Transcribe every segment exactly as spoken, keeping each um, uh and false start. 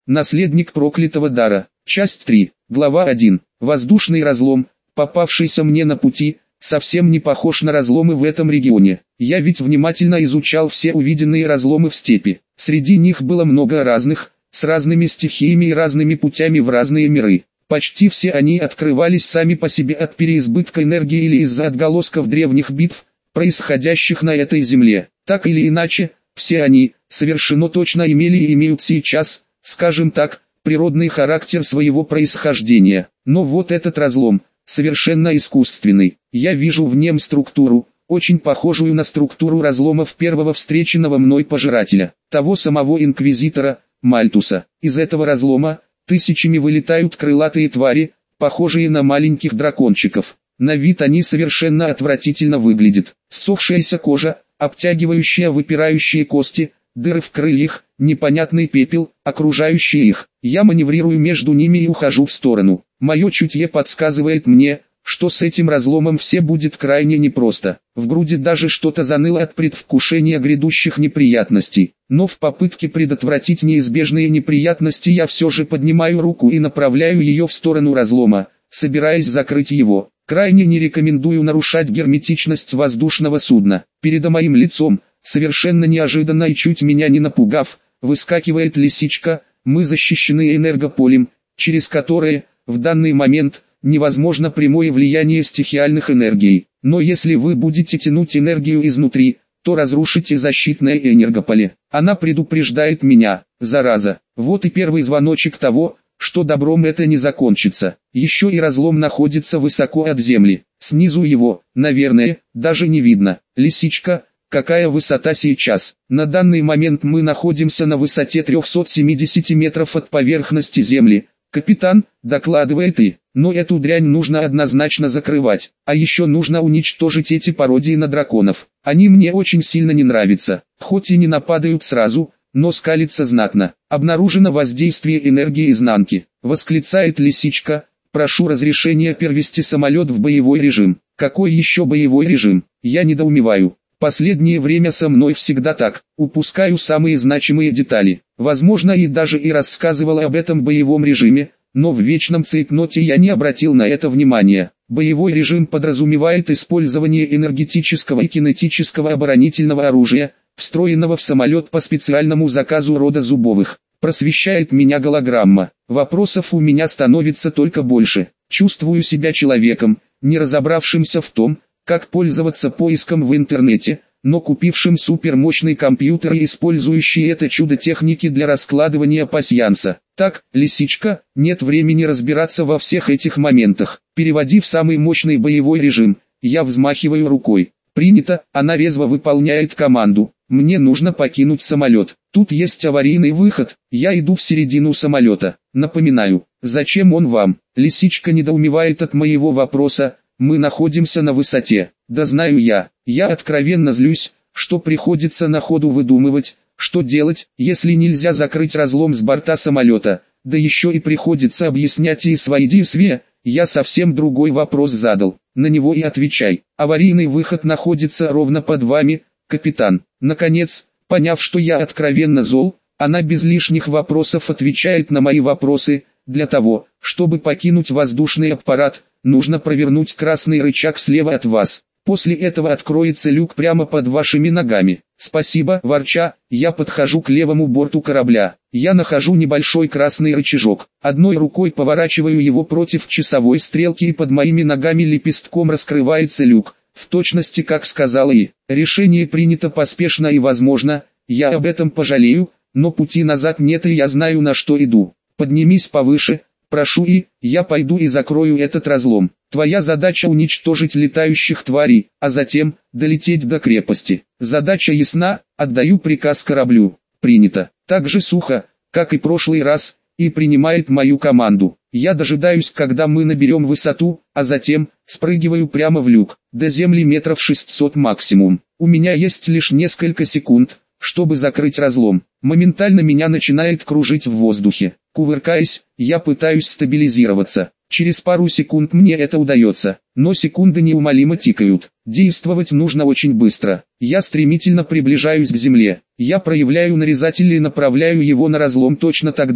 Наследник проклятого дара. Часть три. Глава один. Воздушный разлом, попавшийся мне на пути, совсем не похож на разломы в этом регионе. Я ведь внимательно изучал все увиденные разломы в степи. Среди них было много разных, с разными стихиями и разными путями в разные миры. Почти все они открывались сами по себе от переизбытка энергии или из-за отголосков древних битв, происходящих на этой земле. Так или иначе, все они, совершенно точно имели и имеют сейчас, скажем так, природный характер своего происхождения. Но вот этот разлом, совершенно искусственный. Я вижу в нем структуру, очень похожую на структуру разломов первого встреченного мной пожирателя, того самого инквизитора, Мальтуса. Из этого разлома тысячами вылетают крылатые твари, похожие на маленьких дракончиков. На вид они совершенно отвратительно выглядят. Ссохшаяся кожа, обтягивающая выпирающие кости, дыры в крыльях, непонятный пепел, окружающий их. Я маневрирую между ними и ухожу в сторону. Мое чутье подсказывает мне, что с этим разломом все будет крайне непросто. В груди даже что-то заныло от предвкушения грядущих неприятностей. Но в попытке предотвратить неизбежные неприятности я все же поднимаю руку и направляю ее в сторону разлома, собираясь закрыть его. Крайне не рекомендую нарушать герметичность воздушного судна. Перед моим лицом, совершенно неожиданно и чуть меня не напугав, выскакивает лисичка. Мы защищены энергополем, через которое, в данный момент, невозможно прямое влияние стихиальных энергий. Но если вы будете тянуть энергию изнутри, то разрушите защитное энергополе. Она предупреждает меня, зараза. Вот и первый звоночек того, что добром это не закончится. Еще и разлом находится высоко от земли. Снизу его, наверное, даже не видно. Лисичка, какая высота сейчас? На данный момент мы находимся на высоте трёхсот семидесяти метров от поверхности земли. Капитан, докладывает и, но эту дрянь нужно однозначно закрывать. А еще нужно уничтожить эти пародии на драконов. Они мне очень сильно не нравятся. Хоть и не нападают сразу, но скалится знатно. Обнаружено воздействие энергии изнанки. Восклицает лисичка. Прошу разрешения перевести самолет в боевой режим. Какой еще боевой режим? Я недоумеваю. Последнее время со мной всегда так, упускаю самые значимые детали. Возможно, и даже и рассказывал об этом боевом режиме, но в вечном цейтноте я не обратил на это внимания. Боевой режим подразумевает использование энергетического и кинетического оборонительного оружия, встроенного в самолет по специальному заказу рода Зубовых. Просвещает меня голограмма. Вопросов у меня становится только больше. Чувствую себя человеком, не разобравшимся в том, как пользоваться поиском в интернете, но купившим супермощный компьютер и использующий это чудо техники для раскладывания пасьянса. Так, лисичка, нет времени разбираться во всех этих моментах. Переводи в самый мощный боевой режим. Я взмахиваю рукой. Принято, она резво выполняет команду. Мне нужно покинуть самолет. Тут есть аварийный выход, я иду в середину самолета. Напоминаю, зачем он вам? Лисичка недоумевает от моего вопроса. Мы находимся на высоте. Да знаю я, я откровенно злюсь, что приходится на ходу выдумывать, что делать, если нельзя закрыть разлом с борта самолета, да еще и приходится объяснять и свои действия. Я совсем другой вопрос задал, на него и отвечай. Аварийный выход находится ровно под вами, капитан. Наконец, поняв, что я откровенно зол, она без лишних вопросов отвечает на мои вопросы. Для того, чтобы покинуть воздушный аппарат, нужно провернуть красный рычаг слева от вас. После этого откроется люк прямо под вашими ногами. Спасибо, ворча, я подхожу к левому борту корабля. Я нахожу небольшой красный рычажок. Одной рукой поворачиваю его против часовой стрелки и под моими ногами лепестком раскрывается люк. В точности как сказала и. Решение принято поспешно и возможно, я об этом пожалею, но пути назад нет и я знаю, на что иду. Поднимись повыше, прошу и, я пойду и закрою этот разлом. Твоя задача уничтожить летающих тварей, а затем, долететь до крепости. Задача ясна, отдаю приказ кораблю. Принято. Так же сухо, как и прошлый раз, и принимает мою команду. Я дожидаюсь, когда мы наберем высоту, а затем, спрыгиваю прямо в люк. До земли метров шестьсот максимум. У меня есть лишь несколько секунд, чтобы закрыть разлом. Моментально меня начинает кружить в воздухе. Кувыркаясь, я пытаюсь стабилизироваться. Через пару секунд мне это удается, но секунды неумолимо тикают. Действовать нужно очень быстро. Я стремительно приближаюсь к земле. Я проявляю нарезатель и направляю его на разлом точно тогда,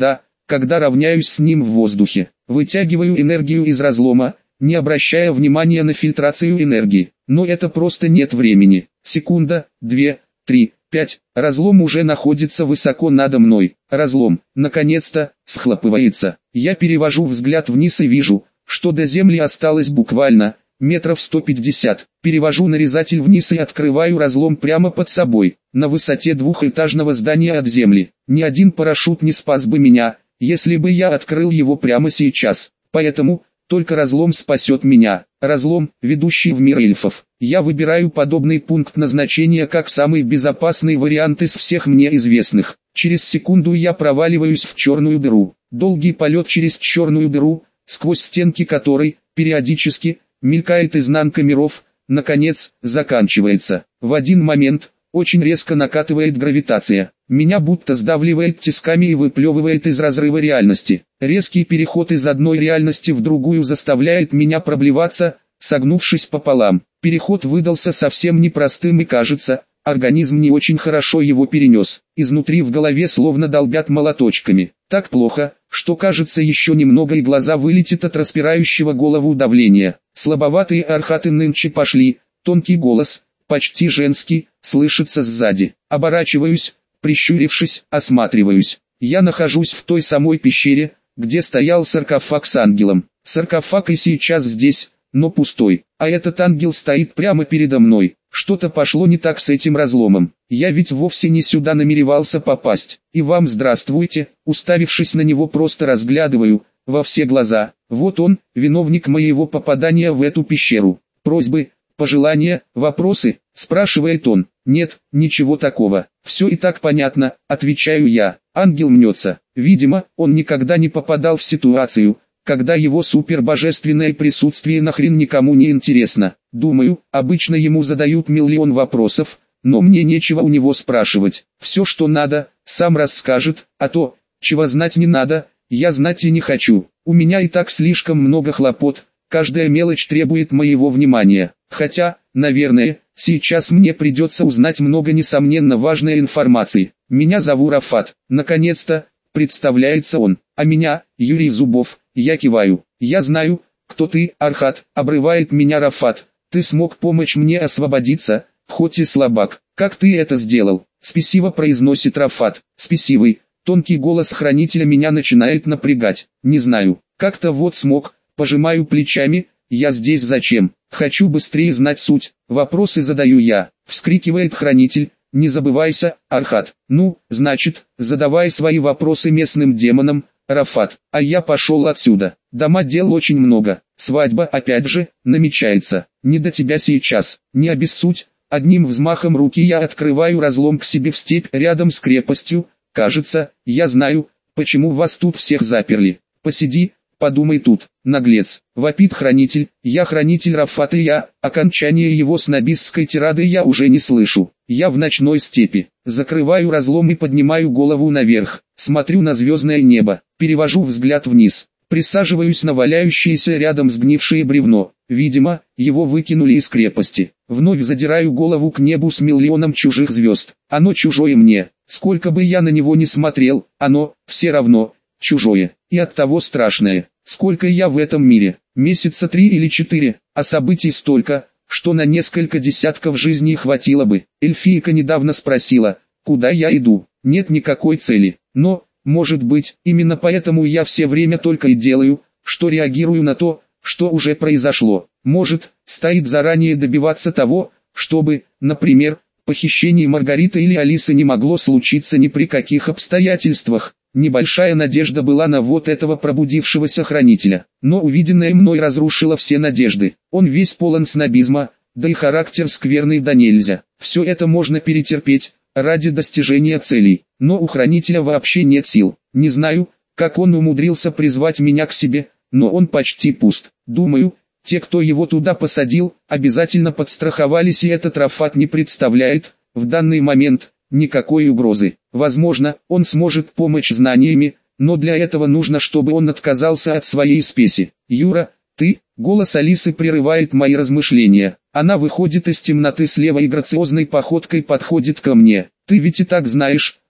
когда равняюсь с ним в воздухе. Вытягиваю энергию из разлома, не обращая внимания на фильтрацию энергии. Но это просто нет времени. Секунда, две, три, пять. Разлом уже находится высоко надо мной. Разлом, наконец-то, схлопывается. Я перевожу взгляд вниз и вижу, что до земли осталось буквально метров сто пятьдесят. Перевожу нарезатель вниз и открываю разлом прямо под собой, на высоте двухэтажного здания от земли. Ни один парашют не спас бы меня, если бы я открыл его прямо сейчас. Поэтому только разлом спасет меня. Разлом, ведущий в мир эльфов. Я выбираю подобный пункт назначения как самый безопасный вариант из всех мне известных. Через секунду я проваливаюсь в черную дыру. Долгий полет через черную дыру, сквозь стенки которой, периодически, мелькает изнанка миров, наконец, заканчивается. В один момент, очень резко накатывает гравитация. Меня будто сдавливает тисками и выплевывает из разрыва реальности. Резкий переход из одной реальности в другую заставляет меня проблеваться, согнувшись пополам. Переход выдался совсем непростым и кажется, организм не очень хорошо его перенес. Изнутри в голове словно долбят молоточками. Так плохо, что кажется еще немного и глаза вылетят от распирающего голову давления. Слабоватые архаты нынче пошли, тонкий голос, почти женский, слышится сзади. Оборачиваюсь, прищурившись, осматриваюсь. Я нахожусь в той самой пещере, где стоял саркофаг с ангелом. Саркофаг и сейчас здесь, но пустой. А этот ангел стоит прямо передо мной. Что-то пошло не так с этим разломом. Я ведь вовсе не сюда намеревался попасть. И вам здравствуйте, уставившись на него просто разглядываю, во все глаза. Вот он, виновник моего попадания в эту пещеру. Просьбы, пожелания, вопросы, спрашивает он. Нет, ничего такого. Все и так понятно, отвечаю я. Ангел мнется. Видимо, он никогда не попадал в ситуацию, когда его супербожественное присутствие нахрен никому не интересно. Думаю, обычно ему задают миллион вопросов, но мне нечего у него спрашивать. Все, что надо, сам расскажет, а то, чего знать не надо, я знать и не хочу. У меня и так слишком много хлопот, каждая мелочь требует моего внимания. Хотя, наверное, сейчас мне придется узнать много несомненно важной информации. Меня зовут Рафат. Наконец-то, представляется он. А меня, Юрий Зубов. Я киваю. Я знаю, кто ты, Архат, обрывает меня Рафат. Ты смог помочь мне освободиться, хоть и слабак. Как ты это сделал? Спесиво произносит Рафат. Спесивый. Тонкий голос хранителя меня начинает напрягать. Не знаю. Как-то вот смог. Пожимаю плечами. Я здесь зачем? Хочу быстрее знать суть. Вопросы задаю я. Вскрикивает хранитель. Не забывайся, Архат. Ну, значит, задавай свои вопросы местным демонам, Рафат. А я пошел отсюда. Дома дел очень много. Свадьба опять же, намечается. Не до тебя сейчас. Не обессудь. Одним взмахом руки я открываю разлом к себе в степь рядом с крепостью. Кажется, я знаю, почему вас тут всех заперли. Посиди, подумай тут, наглец. Вопит хранитель. Я хранитель Рафат и я, окончание его снобистской тирады я уже не слышу. Я в ночной степи. Закрываю разлом и поднимаю голову наверх. Смотрю на звездное небо. Перевожу взгляд вниз. Присаживаюсь на валяющееся рядом сгнившее бревно. Видимо, его выкинули из крепости. Вновь задираю голову к небу с миллионом чужих звезд. Оно чужое мне. Сколько бы я на него ни смотрел, оно, все равно, чужое. И оттого страшное. Сколько я в этом мире? Месяца три или четыре, а событий столько, что на несколько десятков жизней хватило бы. Эльфийка недавно спросила, куда я иду. Нет никакой цели. Но, может быть, именно поэтому я все время только и делаю, что реагирую на то, что уже произошло. Может, стоит заранее добиваться того, чтобы, например, похищение Маргариты или Алисы не могло случиться ни при каких обстоятельствах. Небольшая надежда была на вот этого пробудившегося хранителя, но увиденное мной разрушило все надежды. Он весь полон снобизма, да и характер скверный да нельзя. Все это можно перетерпеть, ради достижения целей, но у хранителя вообще нет сил. Не знаю, как он умудрился призвать меня к себе, но он почти пуст. Думаю, те, кто его туда посадил, обязательно подстраховались, и этот Рафат не представляет, в данный момент, никакой угрозы. Возможно, он сможет помочь знаниями, но для этого нужно, чтобы он отказался от своей спеси. Юра, ты, голос Алисы прерывает мои размышления. Она выходит из темноты слева и грациозной походкой подходит ко мне. Ты ведь и так знаешь,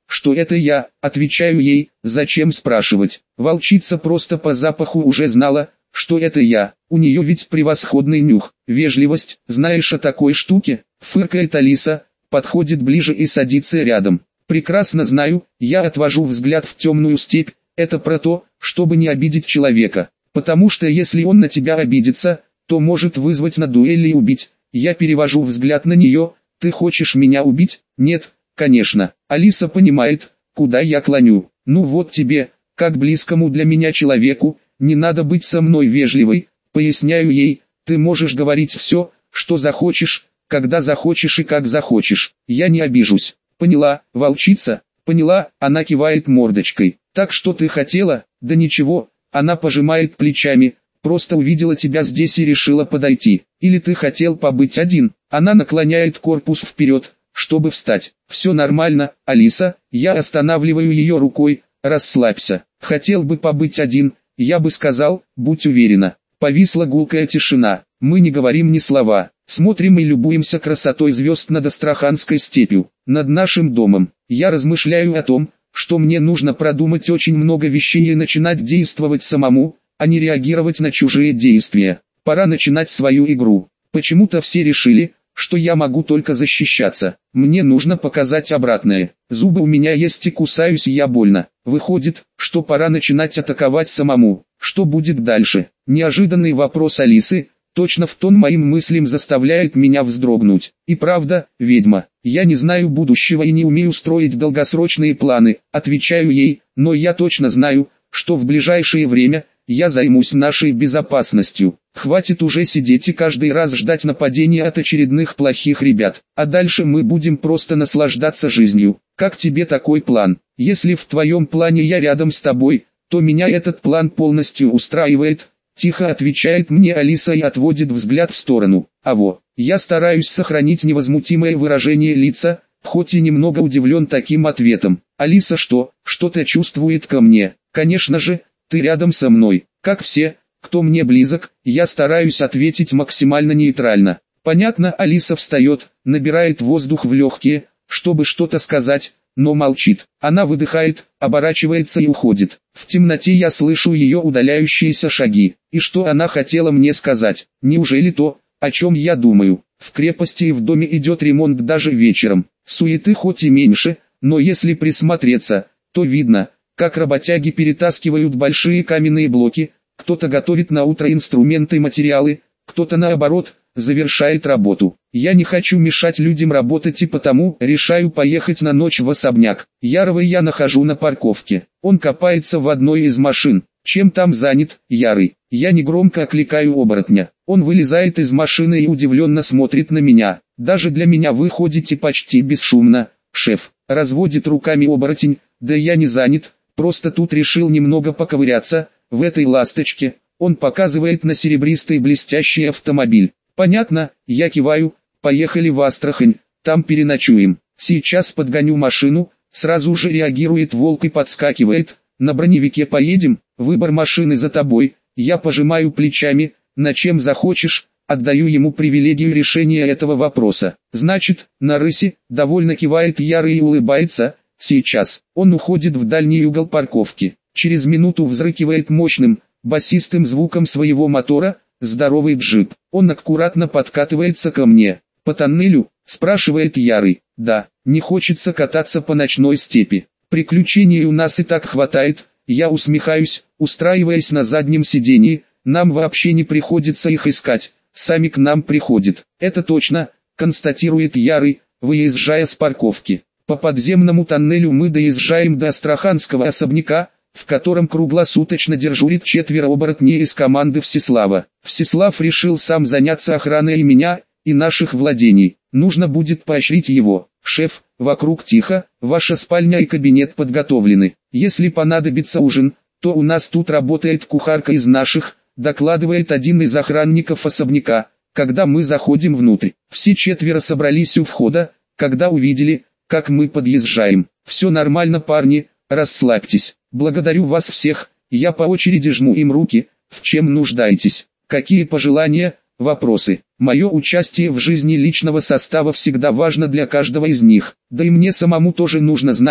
что это я, отвечаю ей, зачем спрашивать. Волчица просто по запаху уже знала, что это я, у нее ведь превосходный нюх. Вежливость, знаешь о такой штуке? Фыркает Алиса, подходит ближе и садится рядом. Прекрасно знаю, я отвожу взгляд в темную степь, это про то, чтобы не обидеть человека. Потому что если он на тебя обидится, то может вызвать на дуэль и убить. Я перевожу взгляд на нее, ты хочешь меня убить? Нет, конечно. Алиса понимает, куда я клоню. Ну вот тебе, как близкому для меня человеку, не надо быть со мной вежливой, поясняю ей, ты можешь говорить все, что захочешь, когда захочешь и как захочешь. Я не обижусь. Поняла, волчица? Поняла, она кивает мордочкой. Так что ты хотела? Да ничего, она пожимает плечами. Просто увидела тебя здесь и решила подойти. Или ты хотел побыть один? Она наклоняет корпус вперед, чтобы встать. Все нормально, Алиса, я останавливаю ее рукой, расслабься. Хотел бы побыть один, я бы сказал, будь уверена. Повисла гулкая тишина, мы не говорим ни слова. Смотрим и любуемся красотой звезд над Астраханской степью, над нашим домом. Я размышляю о том, что мне нужно продумать очень много вещей и начинать действовать самому, а не реагировать на чужие действия. Пора начинать свою игру. Почему-то все решили, что я могу только защищаться. Мне нужно показать обратное. Зубы у меня есть и кусаюсь я больно. Выходит, что пора начинать атаковать самому. Что будет дальше? Неожиданный вопрос Алисы, точно в тон моим мыслям заставляет меня вздрогнуть. И правда, ведьма, я не знаю будущего и не умею строить долгосрочные планы, отвечаю ей, но я точно знаю, что в ближайшее время я займусь нашей безопасностью. Хватит уже сидеть и каждый раз ждать нападения от очередных плохих ребят. А дальше мы будем просто наслаждаться жизнью. Как тебе такой план? Если в твоем плане я рядом с тобой, то меня этот план полностью устраивает. Тихо отвечает мне Алиса и отводит взгляд в сторону. Аво, я стараюсь сохранить невозмутимое выражение лица, хоть и немного удивлен таким ответом. Алиса что, что-то чувствует ко мне? Конечно же, ты рядом со мной. Как все, кто мне близок, я стараюсь ответить максимально нейтрально. Понятно, Алиса встает, набирает воздух в легкие, чтобы что-то сказать, но молчит. Она выдыхает, оборачивается и уходит. В темноте я слышу ее удаляющиеся шаги. И что она хотела мне сказать? Неужели то, о чем я думаю? В крепости и в доме идет ремонт даже вечером. Суеты хоть и меньше, но если присмотреться, то видно, как работяги перетаскивают большие каменные блоки, кто-то готовит на утро инструменты и материалы, кто-то наоборот, завершает работу. Я не хочу мешать людям работать и потому решаю поехать на ночь в особняк. Ярова я нахожу на парковке. Он копается в одной из машин. Чем там занят, Ярый? Я негромко окликаю оборотня. Он вылезает из машины и удивленно смотрит на меня. Даже для меня вы ходите почти бесшумно, шеф. Разводит руками оборотень. Да я не занят, просто тут решил немного поковыряться в этой ласточке. Он показывает на серебристый блестящий автомобиль. Понятно, я киваю, поехали в Астрахань, там переночуем. Сейчас подгоню машину, сразу же реагирует волк и подскакивает. На броневике поедем, выбор машины за тобой. Я пожимаю плечами, на чем захочешь, отдаю ему привилегию решения этого вопроса. Значит, на рысе, довольно кивает Ярый и улыбается. Сейчас, он уходит в дальний угол парковки. Через минуту взрыкивает мощным, басистым звуком своего мотора, здоровый джип. Он аккуратно подкатывается ко мне. По тоннелю, спрашивает Ярый. Да, не хочется кататься по ночной степи. Приключений у нас и так хватает. Я усмехаюсь, устраиваясь на заднем сидении. Нам вообще не приходится их искать, сами к нам приходят. Это точно, констатирует Ярый, выезжая с парковки. По подземному тоннелю мы доезжаем до Астраханского особняка, в котором круглосуточно дежурит четверо оборотней из команды Всеслава. Всеслав решил сам заняться охраной и меня, и наших владений. Нужно будет поощрить его. Шеф, вокруг тихо, ваша спальня и кабинет подготовлены. Если понадобится ужин, то у нас тут работает кухарка из наших, докладывает один из охранников особняка, когда мы заходим внутрь. Все четверо собрались у входа, когда увидели, как мы подъезжаем. Все нормально, парни, расслабьтесь. Благодарю вас всех, я по очереди жму им руки, в чем нуждаетесь. Какие пожелания, вопросы? Мое участие в жизни личного состава всегда важно для каждого из них. Да и мне самому тоже нужно знать,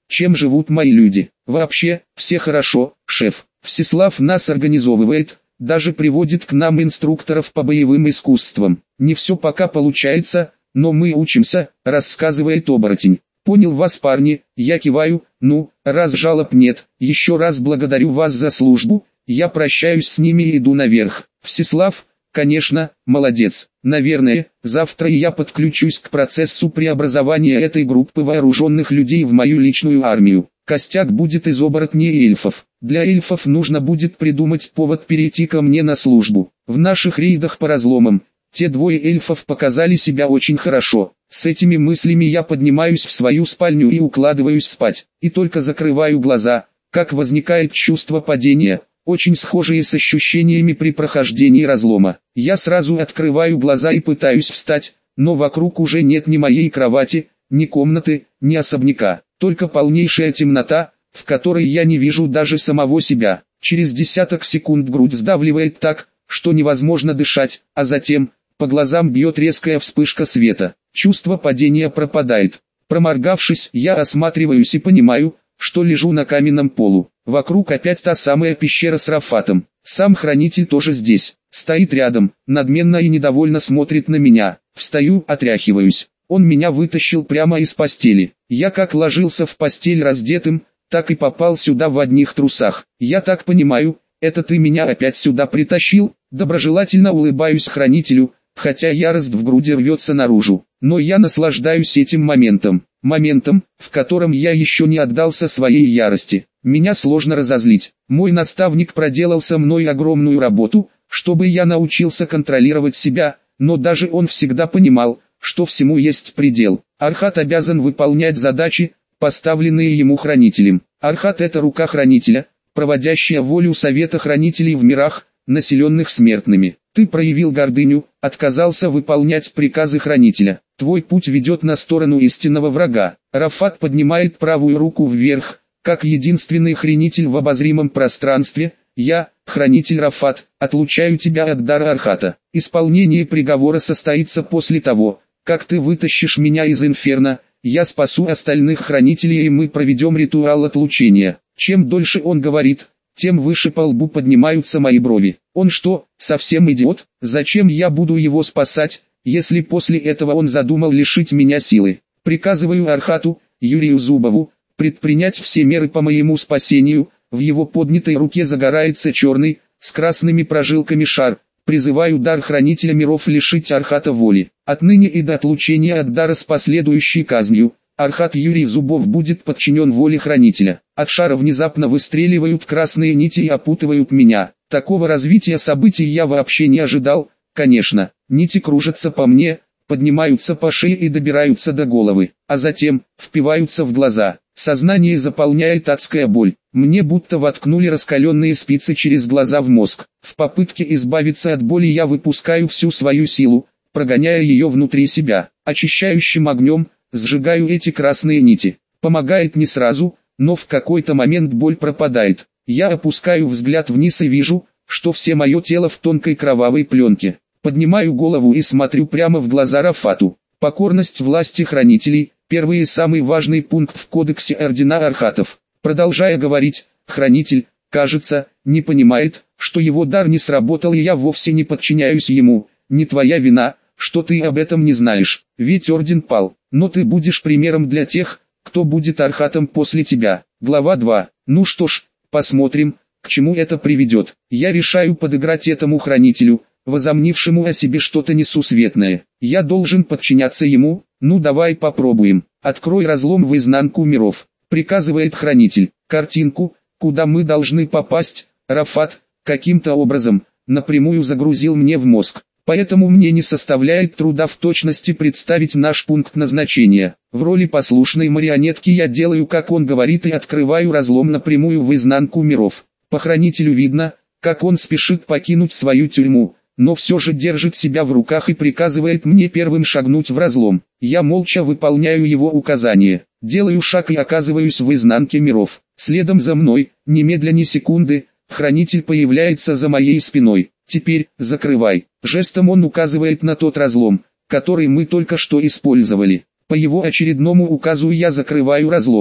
чем живут мои люди. Вообще, все хорошо, шеф. Всеслав нас организовывает, даже приводит к нам инструкторов по боевым искусствам. Не все пока получается, но мы учимся, рассказывает оборотень. Понял вас, парни, я киваю. Ну, раз жалоб нет, еще раз благодарю вас за службу. Я прощаюсь с ними и иду наверх. Всеслав, конечно, молодец. Наверное, завтра я подключусь к процессу преобразования этой группы вооруженных людей в мою личную армию. Костяк будет из оборотней и эльфов. Для эльфов нужно будет придумать повод перейти ко мне на службу. В наших рейдах по разломам те двое эльфов показали себя очень хорошо. С этими мыслями я поднимаюсь в свою спальню и укладываюсь спать. И только закрываю глаза, как возникает чувство падения, очень схожие с ощущениями при прохождении разлома. Я сразу открываю глаза и пытаюсь встать, но вокруг уже нет ни моей кровати, ни комнаты, ни особняка. Только полнейшая темнота, в которой я не вижу даже самого себя. Через десяток секунд грудь сдавливает так, что невозможно дышать, а затем по глазам бьет резкая вспышка света. Чувство падения пропадает. Проморгавшись, я осматриваюсь и понимаю, что лежу на каменном полу. Вокруг опять та самая пещера с Рафатом. Сам хранитель тоже здесь. Стоит рядом, надменно и недовольно смотрит на меня. Встаю, отряхиваюсь. Он меня вытащил прямо из постели. Я как ложился в постель раздетым, так и попал сюда в одних трусах. Я так понимаю, это ты меня опять сюда притащил? Доброжелательно улыбаюсь хранителю, хотя ярость в груди рвется наружу. Но я наслаждаюсь этим моментом. Моментом, в котором я еще не отдался своей ярости. Меня сложно разозлить. Мой наставник проделал со мной огромную работу, чтобы я научился контролировать себя, но даже он всегда понимал, что всему есть предел. Архат обязан выполнять задачи, поставленные ему хранителем. Архат — это рука хранителя, проводящая волю совета хранителей в мирах, населенных смертными. Ты проявил гордыню, отказался выполнять приказы хранителя. Твой путь ведет на сторону истинного врага. Рафат поднимает правую руку вверх, как единственный хранитель в обозримом пространстве. Я, хранитель Рафат, отлучаю тебя от дара Архата. Исполнение приговора состоится после того, как ты вытащишь меня из инферно. Я спасу остальных хранителей и мы проведем ритуал отлучения. Чем дольше он говорит, тем выше по лбу поднимаются мои брови. Он что, совсем идиот? Зачем я буду его спасать, если после этого он задумал лишить меня силы? Приказываю Архату, Юрию Зубову, предпринять все меры по моему спасению. В его поднятой руке загорается черный, с красными прожилками шар. Призываю дар хранителя миров лишить Архата воли. Отныне и до отлучения от дара с последующей казнью, Архат Юрий Зубов будет подчинен воле хранителя. От шара внезапно выстреливают красные нити и опутывают меня. Такого развития событий я вообще не ожидал. Конечно, нити кружатся по мне, поднимаются по шее и добираются до головы, а затем впиваются в глаза. Сознание заполняет адская боль. Мне будто воткнули раскаленные спицы через глаза в мозг. В попытке избавиться от боли я выпускаю всю свою силу, прогоняя ее внутри себя. Очищающим огнем сжигаю эти красные нити. Помогает не сразу, но в какой-то момент боль пропадает. Я опускаю взгляд вниз и вижу, что все мое тело в тонкой кровавой пленке. Поднимаю голову и смотрю прямо в глаза Рафату. Покорность власти хранителей – первый и самый важный пункт в кодексе ордена Архатов. Продолжая говорить, хранитель, кажется, не понимает, что его дар не сработал и я вовсе не подчиняюсь ему. Не твоя вина, что ты об этом не знаешь, ведь орден пал, но ты будешь примером для тех, кто будет Архатом после тебя. Глава два. Ну что ж, посмотрим, к чему это приведет. Я решаю подыграть этому хранителю, возомнившему о себе что-то несусветное. Я должен подчиняться ему. Ну давай попробуем. Открой разлом в изнанку миров, приказывает хранитель. Картинку, куда мы должны попасть, Рафат, каким-то образом, напрямую загрузил мне в мозг. Поэтому мне не составляет труда в точности представить наш пункт назначения. В роли послушной марионетки я делаю, как он говорит, и открываю разлом напрямую в изнанку миров. По хранителю видно, как он спешит покинуть свою тюрьму, но все же держит себя в руках и приказывает мне первым шагнуть в разлом. Я молча выполняю его указания, делаю шаг и оказываюсь в изнанке миров. Следом за мной, немедля ни секунды, хранитель появляется за моей спиной. Теперь, закрывай. Жестом он указывает на тот разлом, который мы только что использовали. По его очередному указу я закрываю разлом.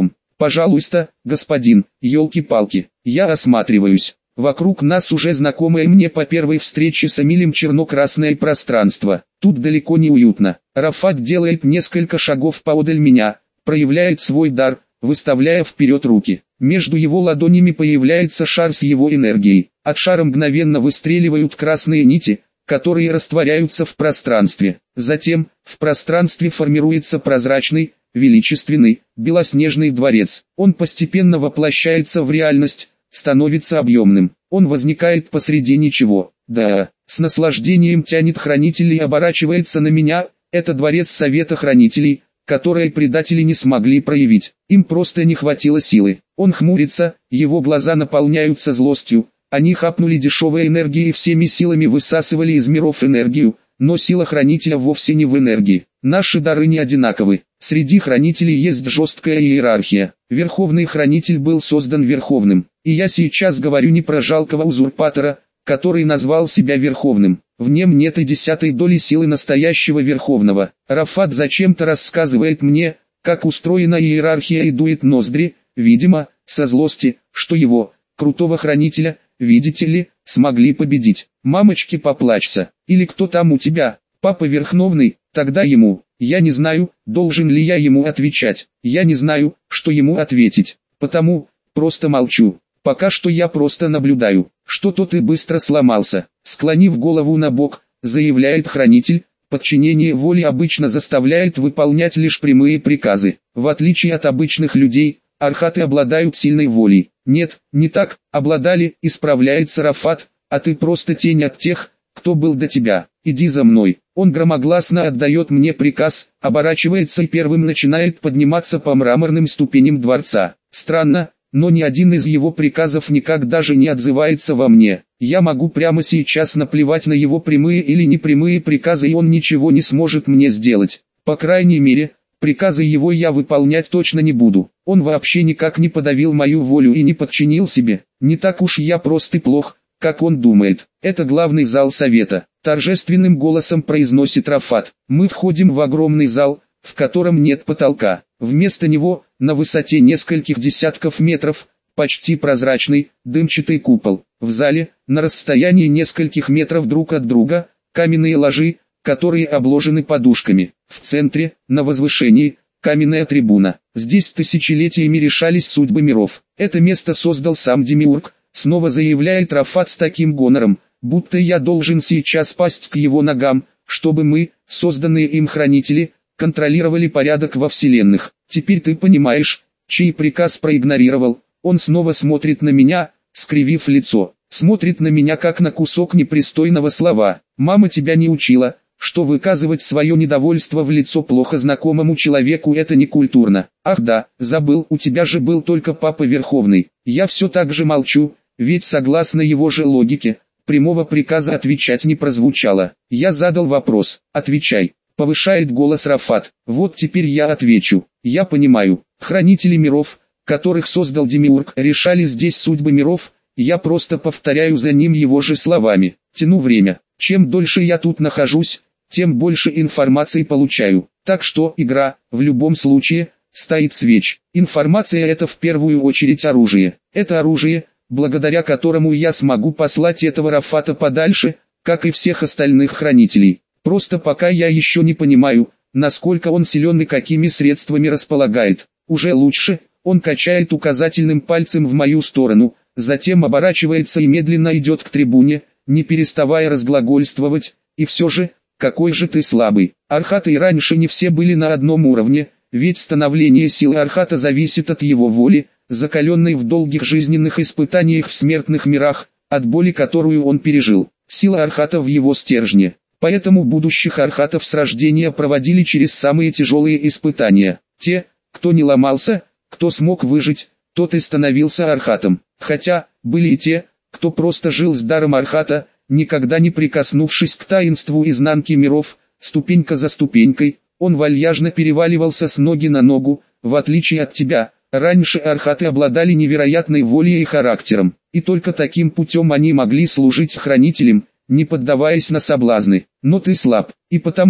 Пожалуйста, господин, елки-палки. Я осматриваюсь. Вокруг нас уже знакомое мне по первой встрече с Эмилем черно-красное пространство. Тут далеко не уютно. Рафат делает несколько шагов поодаль меня, проявляет свой дар, выставляя вперед руки. Между его ладонями появляется шар с его энергией. От шара мгновенно выстреливают красные нити, которые растворяются в пространстве. Затем, в пространстве формируется прозрачный, величественный, белоснежный дворец. Он постепенно воплощается в реальность, становится объемным. Он возникает посреди ничего. Да, с наслаждением тянет хранителей и оборачивается на меня. Это дворец Совета Хранителей, которые предатели не смогли проявить. Им просто не хватило силы. Он хмурится, его глаза наполняются злостью. Они хапнули дешевой энергии и всеми силами высасывали из миров энергию, но сила хранителя вовсе не в энергии. Наши дары не одинаковы. Среди хранителей есть жесткая иерархия. Верховный хранитель был создан Верховным. И я сейчас говорю не про жалкого узурпатора, который назвал себя Верховным. В нем нет и десятой доли силы настоящего Верховного. Рафат зачем-то рассказывает мне, как устроена иерархия, и дует ноздри, видимо, со злости, что его, крутого хранителя, видите ли, смогли победить. Мамочки, поплачься. Или кто там у тебя? Папа Верховный? Тогда ему. Я не знаю, должен ли я ему отвечать. Я не знаю, что ему ответить. Потому, просто молчу. Пока что я просто наблюдаю. Что-то ты быстро сломался. Склонив голову на бок, заявляет хранитель. Подчинение воли обычно заставляет выполнять лишь прямые приказы. В отличие от обычных людей, архаты обладают сильной волей. Нет, не так, обладали, исправляется Рафат, а ты просто тень от тех, кто был до тебя. Иди за мной. Он громогласно отдает мне приказ, оборачивается и первым начинает подниматься по мраморным ступеням дворца. Странно, но ни один из его приказов никак даже не отзывается во мне. Я могу прямо сейчас наплевать на его прямые или непрямые приказы, и он ничего не сможет мне сделать. По крайней мере, приказы его я выполнять точно не буду. Он вообще никак не подавил мою волю и не подчинил себе. Не так уж я прост и плох, как он думает. Это главный зал совета. Торжественным голосом произносит Рафат. Мы входим в огромный зал, в котором нет потолка. Вместо него, на высоте нескольких десятков метров, почти прозрачный, дымчатый купол. В зале, на расстоянии нескольких метров друг от друга, каменные ложи, которые обложены подушками. В центре, на возвышении, каменная трибуна. Здесь тысячелетиями решались судьбы миров. Это место создал сам Демиург, снова заявляет Рафат с таким гонором, будто я должен сейчас пасть к его ногам, чтобы мы, созданные им хранители, контролировали порядок во вселенных. Теперь ты понимаешь, чей приказ проигнорировал. Он снова смотрит на меня, скривив лицо. Смотрит на меня как на кусок непристойного слова. Мама тебя не учила, что выказывать свое недовольство в лицо плохо знакомому человеку это не культурно. Ах да, забыл, у тебя же был только папа Верховный. Я все так же молчу, ведь согласно его же логике, прямого приказа отвечать не прозвучало. Я задал вопрос. Отвечай. Повышает голос Рафат. Вот теперь я отвечу. Я понимаю, хранители миров, которых создал Демиург, решали здесь судьбы миров, я просто повторяю за ним его же словами. Тяну время. Чем дольше я тут нахожусь, тем больше информации получаю. Так что игра, в любом случае, стоит свеч. Информация это в первую очередь оружие. Это оружие, благодаря которому я смогу послать этого Рафата подальше, как и всех остальных хранителей. Просто пока я еще не понимаю, насколько он силен и какими средствами располагает. Уже лучше, он качает указательным пальцем в мою сторону, затем оборачивается и медленно идет к трибуне, не переставая разглагольствовать, и все же, какой же ты слабый. Архаты и раньше не все были на одном уровне, ведь становление силы Архата зависит от его воли, закаленной в долгих жизненных испытаниях в смертных мирах, от боли которую он пережил. Сила Архата в его стержне. Поэтому будущих архатов с рождения проводили через самые тяжелые испытания. Те, кто не ломался, кто смог выжить, тот и становился архатом. Хотя, были и те, кто просто жил с даром архата, никогда не прикоснувшись к таинству изнанки миров, ступенька за ступенькой, он вальяжно переваливался с ноги на ногу. В отличие от тебя, раньше архаты обладали невероятной волей и характером, и только таким путем они могли служить хранителям, не поддаваясь на соблазны. Но ты слаб, и потому,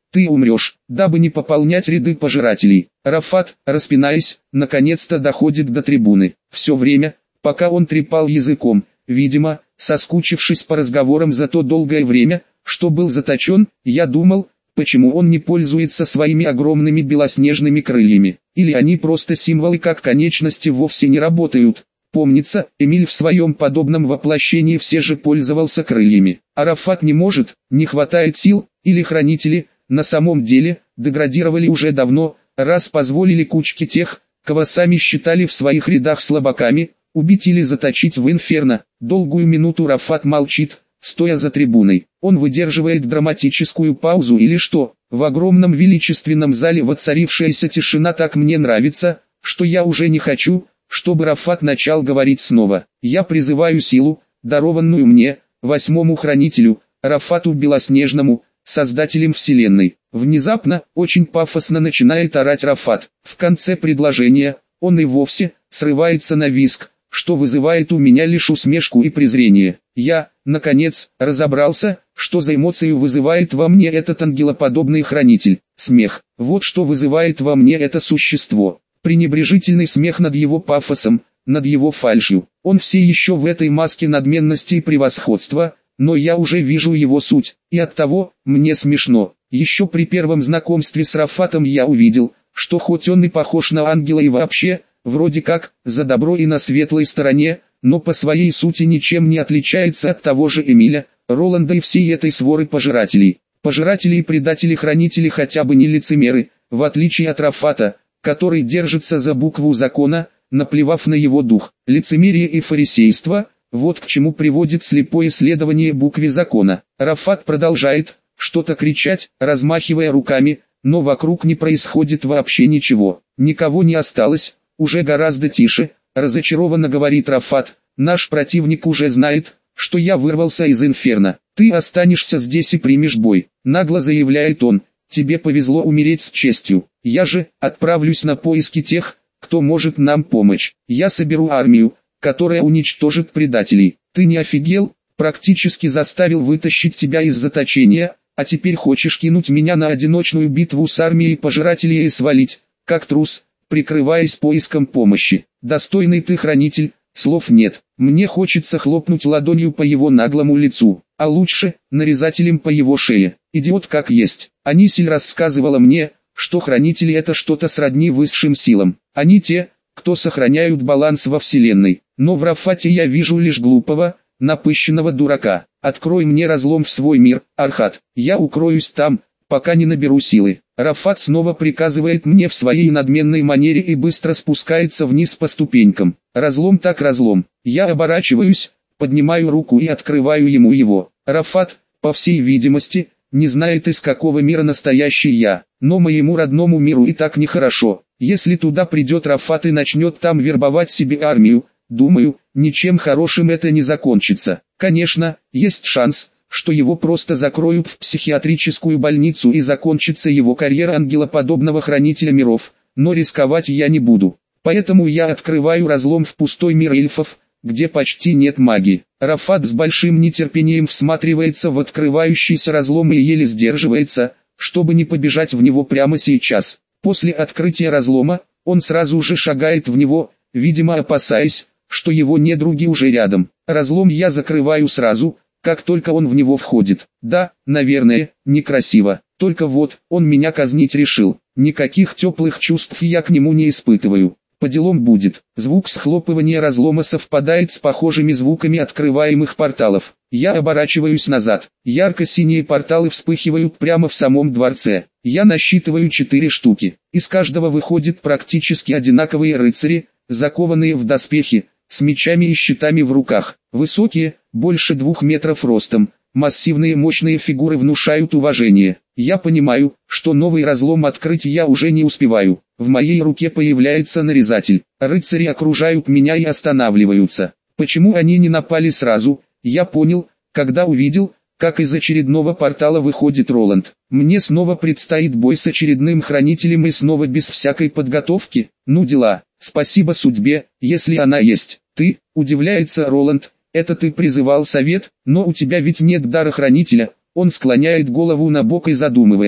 ты умрешь, дабы не пополнять ряды пожирателей. Рафат, распинаясь, наконец-то доходит до трибуны. Все время, пока он трепал языком, видимо, соскучившись по разговорам за то долгое время, что был заточен, я думал, почему он не пользуется своими огромными белоснежными крыльями, или они просто символы, как конечности вовсе не работают. Помнится, Эмиль в своем подобном воплощении все же пользовался крыльями. А Рафат не может, не хватает сил, или хранители, на самом деле, деградировали уже давно, раз позволили кучке тех, кого сами считали в своих рядах слабаками, убить или заточить в инферно. Долгую минуту Рафат молчит, стоя за трибуной. Он выдерживает драматическую паузу или что? В огромном величественном зале воцарившаяся тишина так мне нравится, что я уже не хочу, чтобы Рафат начал говорить снова. Я призываю силу, дарованную мне, восьмому хранителю, Рафату Белоснежному, создателем вселенной. Внезапно, очень пафосно начинает орать Рафат. В конце предложения, он и вовсе срывается на визг, что вызывает у меня лишь усмешку и презрение. Я, наконец, разобрался, что за эмоцию вызывает во мне этот ангелоподобный хранитель. Смех. Вот что вызывает во мне это существо. Пренебрежительный смех над его пафосом, над его фальшью. Он все еще в этой маске надменности и превосходства, но я уже вижу его суть, и оттого мне смешно. Еще при первом знакомстве с Рафатом я увидел, что хоть он и похож на ангела и вообще, вроде как, за добро и на светлой стороне, но по своей сути ничем не отличается от того же Эмиля, Роланда и всей этой своры пожирателей. Пожиратели и предатели-хранители хотя бы не лицемеры, в отличие от Рафата, который держится за букву закона, наплевав на его дух. Лицемерие и фарисейство – вот к чему приводит слепое следование букве закона. Рафат продолжает что-то кричать, размахивая руками, но вокруг не происходит вообще ничего. Никого не осталось, уже гораздо тише, разочарованно говорит Рафат. Наш противник уже знает, что я вырвался из инферно. Ты останешься здесь и примешь бой. Нагло заявляет он. Тебе повезло умереть с честью. Я же отправлюсь на поиски тех, кто может нам помочь. Я соберу армию, которая уничтожит предателей. Ты не офигел? Практически заставил вытащить тебя из заточения, а теперь хочешь кинуть меня на одиночную битву с армией пожирателей и свалить, как трус, прикрываясь поиском помощи. Достойный ты хранитель, слов нет. Мне хочется хлопнуть ладонью по его наглому лицу, а лучше, нарезателем по его шее. Идиот как есть. Анисиль рассказывала мне, что хранители это что-то сродни высшим силам. Они те, кто сохраняют баланс во вселенной. Но в Рафате я вижу лишь глупого, напыщенного дурака. Открой мне разлом в свой мир, Архат. Я укроюсь там, пока не наберу силы. Рафат снова приказывает мне в своей надменной манере и быстро спускается вниз по ступенькам. Разлом так разлом. Я оборачиваюсь, поднимаю руку и открываю ему его. Рафат, по всей видимости, не знает, из какого мира настоящий я. Но моему родному миру и так нехорошо. Если туда придет Рафат и начнет там вербовать себе армию, думаю, ничем хорошим это не закончится. Конечно, есть шанс, что его просто закроют в психиатрическую больницу и закончится его карьера ангелоподобного хранителя миров, но рисковать я не буду. Поэтому я открываю разлом в пустой мир эльфов, где почти нет магии. Рафат с большим нетерпением всматривается в открывающийся разлом и еле сдерживается, чтобы не побежать в него прямо сейчас. После открытия разлома, он сразу же шагает в него, видимо опасаясь, что его недруги уже рядом. Разлом я закрываю сразу, как только он в него входит. Да, наверное, некрасиво. Только вот, он меня казнить решил. Никаких теплых чувств я к нему не испытываю. По делам будет. Звук схлопывания разлома совпадает с похожими звуками открываемых порталов. Я оборачиваюсь назад. Ярко-синие порталы вспыхивают прямо в самом дворце. Я насчитываю четыре штуки. Из каждого выходят практически одинаковые рыцари, закованные в доспехи, с мечами и щитами в руках. Высокие, больше двух метров ростом, массивные мощные фигуры внушают уважение. Я понимаю, что новый разлом открыть я уже не успеваю. В моей руке появляется нарезатель. Рыцари окружают меня и останавливаются. Почему они не напали сразу, я понял, когда увидел, как из очередного портала выходит Роланд. Мне снова предстоит бой с очередным хранителем и снова без всякой подготовки. Ну дела, спасибо судьбе, если она есть. Ты, удивляется Роланд, это ты призывал совет, но у тебя ведь нет дара хранителя. Он склоняет голову на бок и задумывается.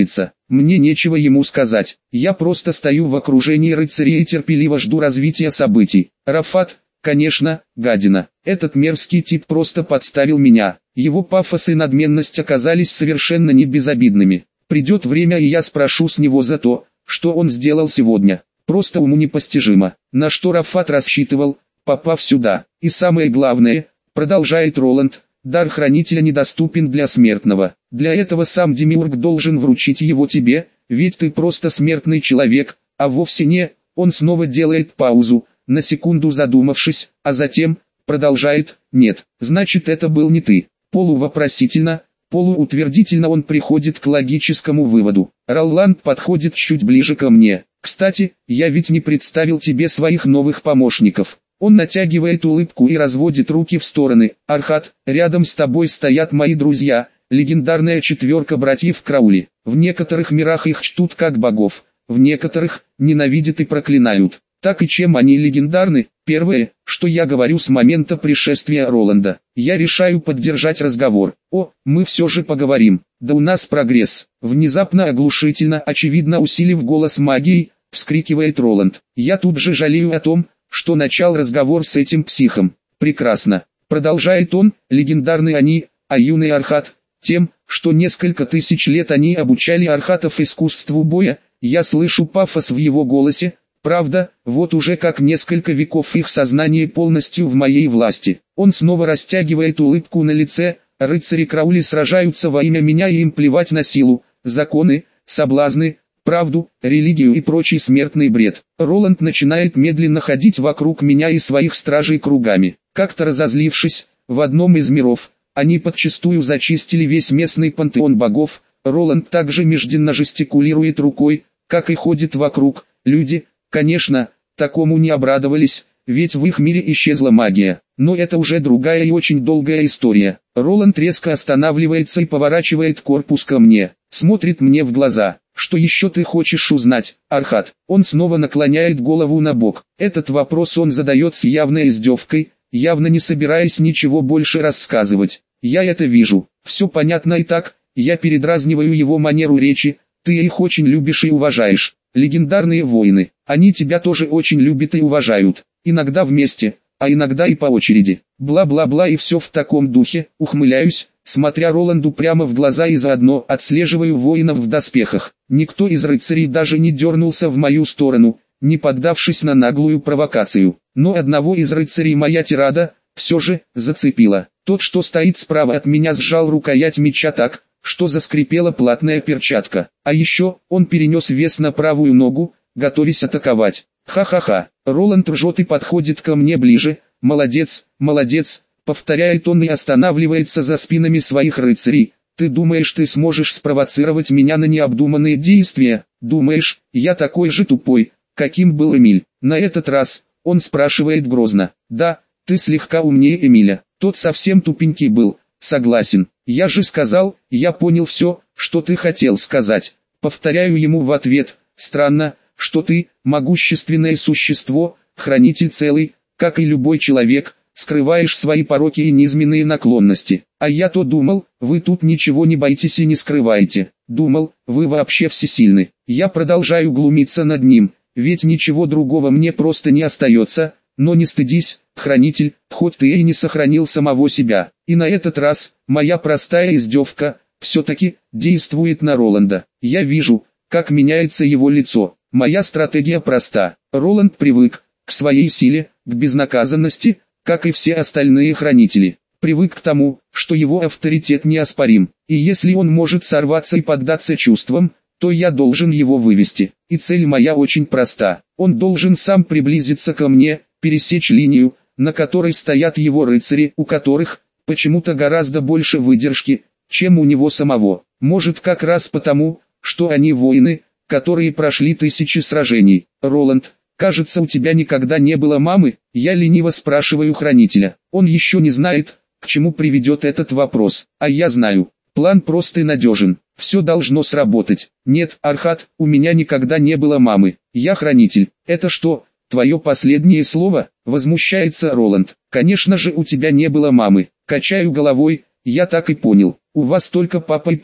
Мне нечего ему сказать. Я просто стою в окружении рыцарей и терпеливо жду развития событий. Рафат, конечно, гадина. Этот мерзкий тип просто подставил меня. Его пафос и надменность оказались совершенно не безобидными. Придет время, и я спрошу с него за то, что он сделал сегодня. Просто уму непостижимо, на что Рафат рассчитывал, попав сюда. И самое главное, продолжает Роланд, дар хранителя недоступен для смертного. Для этого сам Демиург должен вручить его тебе, ведь ты просто смертный человек, а вовсе не... Он снова делает паузу, на секунду задумавшись, а затем, продолжает, нет, значит это был не ты. Полувопросительно, полуутвердительно он приходит к логическому выводу. Роланд подходит чуть ближе ко мне. Кстати, я ведь не представил тебе своих новых помощников. Он натягивает улыбку и разводит руки в стороны. Архат, рядом с тобой стоят мои друзья, легендарная четверка братьев Краули. В некоторых мирах их чтут как богов, в некоторых ненавидят и проклинают. Так и чем они легендарны? Первое, что я говорю с момента пришествия Роланда. Я решаю поддержать разговор. О, мы все же поговорим. Да у нас прогресс. Внезапно оглушительно, очевидно усилив голос магией, вскрикивает Роланд. Я тут же жалею о том, что начал разговор с этим психом. Прекрасно. Продолжает он, легендарны они, а юный Архат, тем, что несколько тысяч лет они обучали архатов искусству боя. Я слышу пафос в его голосе. Правда, вот уже как несколько веков их сознание полностью в моей власти. Он снова растягивает улыбку на лице. Рыцари Краули сражаются во имя меня, и им плевать на силу, законы, соблазны, правду, религию и прочий смертный бред. Роланд начинает медленно ходить вокруг меня и своих стражей кругами. Как-то разозлившись, в одном из миров, они подчистую зачистили весь местный пантеон богов. Роланд также межденно жестикулирует рукой, как и ходит вокруг. Люди, конечно, такому не обрадовались, ведь в их мире исчезла магия. Но это уже другая и очень долгая история. Роланд резко останавливается и поворачивает корпус ко мне, смотрит мне в глаза. Что еще ты хочешь узнать, Архат? Он снова наклоняет голову на бок. Этот вопрос он задает с явной издевкой, явно не собираясь ничего больше рассказывать. Я это вижу. Все понятно и так, я передразниваю его манеру речи. Ты их очень любишь и уважаешь. Легендарные воины, они тебя тоже очень любят и уважают. Иногда вместе, а иногда и по очереди. Бла-бла-бла и все в таком духе. Ухмыляюсь, смотря Роланду прямо в глаза и заодно отслеживаю воинов в доспехах. Никто из рыцарей даже не дернулся в мою сторону, не поддавшись на наглую провокацию. Но одного из рыцарей моя тирада все же зацепила. Тот, что стоит справа от меня, сжал рукоять меча так, что заскрипела платная перчатка. А еще, он перенес вес на правую ногу, готовясь атаковать. Ха-ха-ха. Роланд ржет и подходит ко мне ближе. Молодец, молодец, повторяет он и останавливается за спинами своих рыцарей. Ты думаешь, ты сможешь спровоцировать меня на необдуманные действия? Думаешь, я такой же тупой, каким был Эмиль? На этот раз, он спрашивает грозно. Да, ты слегка умнее Эмиля. Тот совсем тупенький был. Согласен. Я же сказал, я понял все, что ты хотел сказать. Повторяю ему в ответ. Странно, что ты, могущественное существо, хранитель целый, как и любой человек, скрываешь свои пороки и низменные наклонности. А я-то думал, вы тут ничего не боитесь и не скрываете. Думал, вы вообще всесильны. Я продолжаю глумиться над ним, ведь ничего другого мне просто не остается. Но не стыдись, хранитель, хоть ты и не сохранил самого себя. И на этот раз, моя простая издевка, все-таки, действует на Роланда. Я вижу, как меняется его лицо. Моя стратегия проста. Роланд привык к своей силе, к безнаказанности, как и все остальные хранители. Привык к тому, что его авторитет неоспорим. И если он может сорваться и поддаться чувствам, то я должен его вывести. И цель моя очень проста. Он должен сам приблизиться ко мне, пересечь линию, на которой стоят его рыцари, у которых, почему-то гораздо больше выдержки, чем у него самого. Может, как раз потому, что они воины, которые прошли тысячи сражений. Роланд, кажется, у тебя никогда не было мамы? Я лениво спрашиваю хранителя. Он еще не знает, к чему приведет этот вопрос. А я знаю. План прост и надежен. Все должно сработать. Нет, Архат, у меня никогда не было мамы. Я хранитель. Это что, твое последнее слово? Возмущается Роланд. Конечно же, у тебя не было мамы. Качаю головой. Я так и понял. У вас только папа и папа.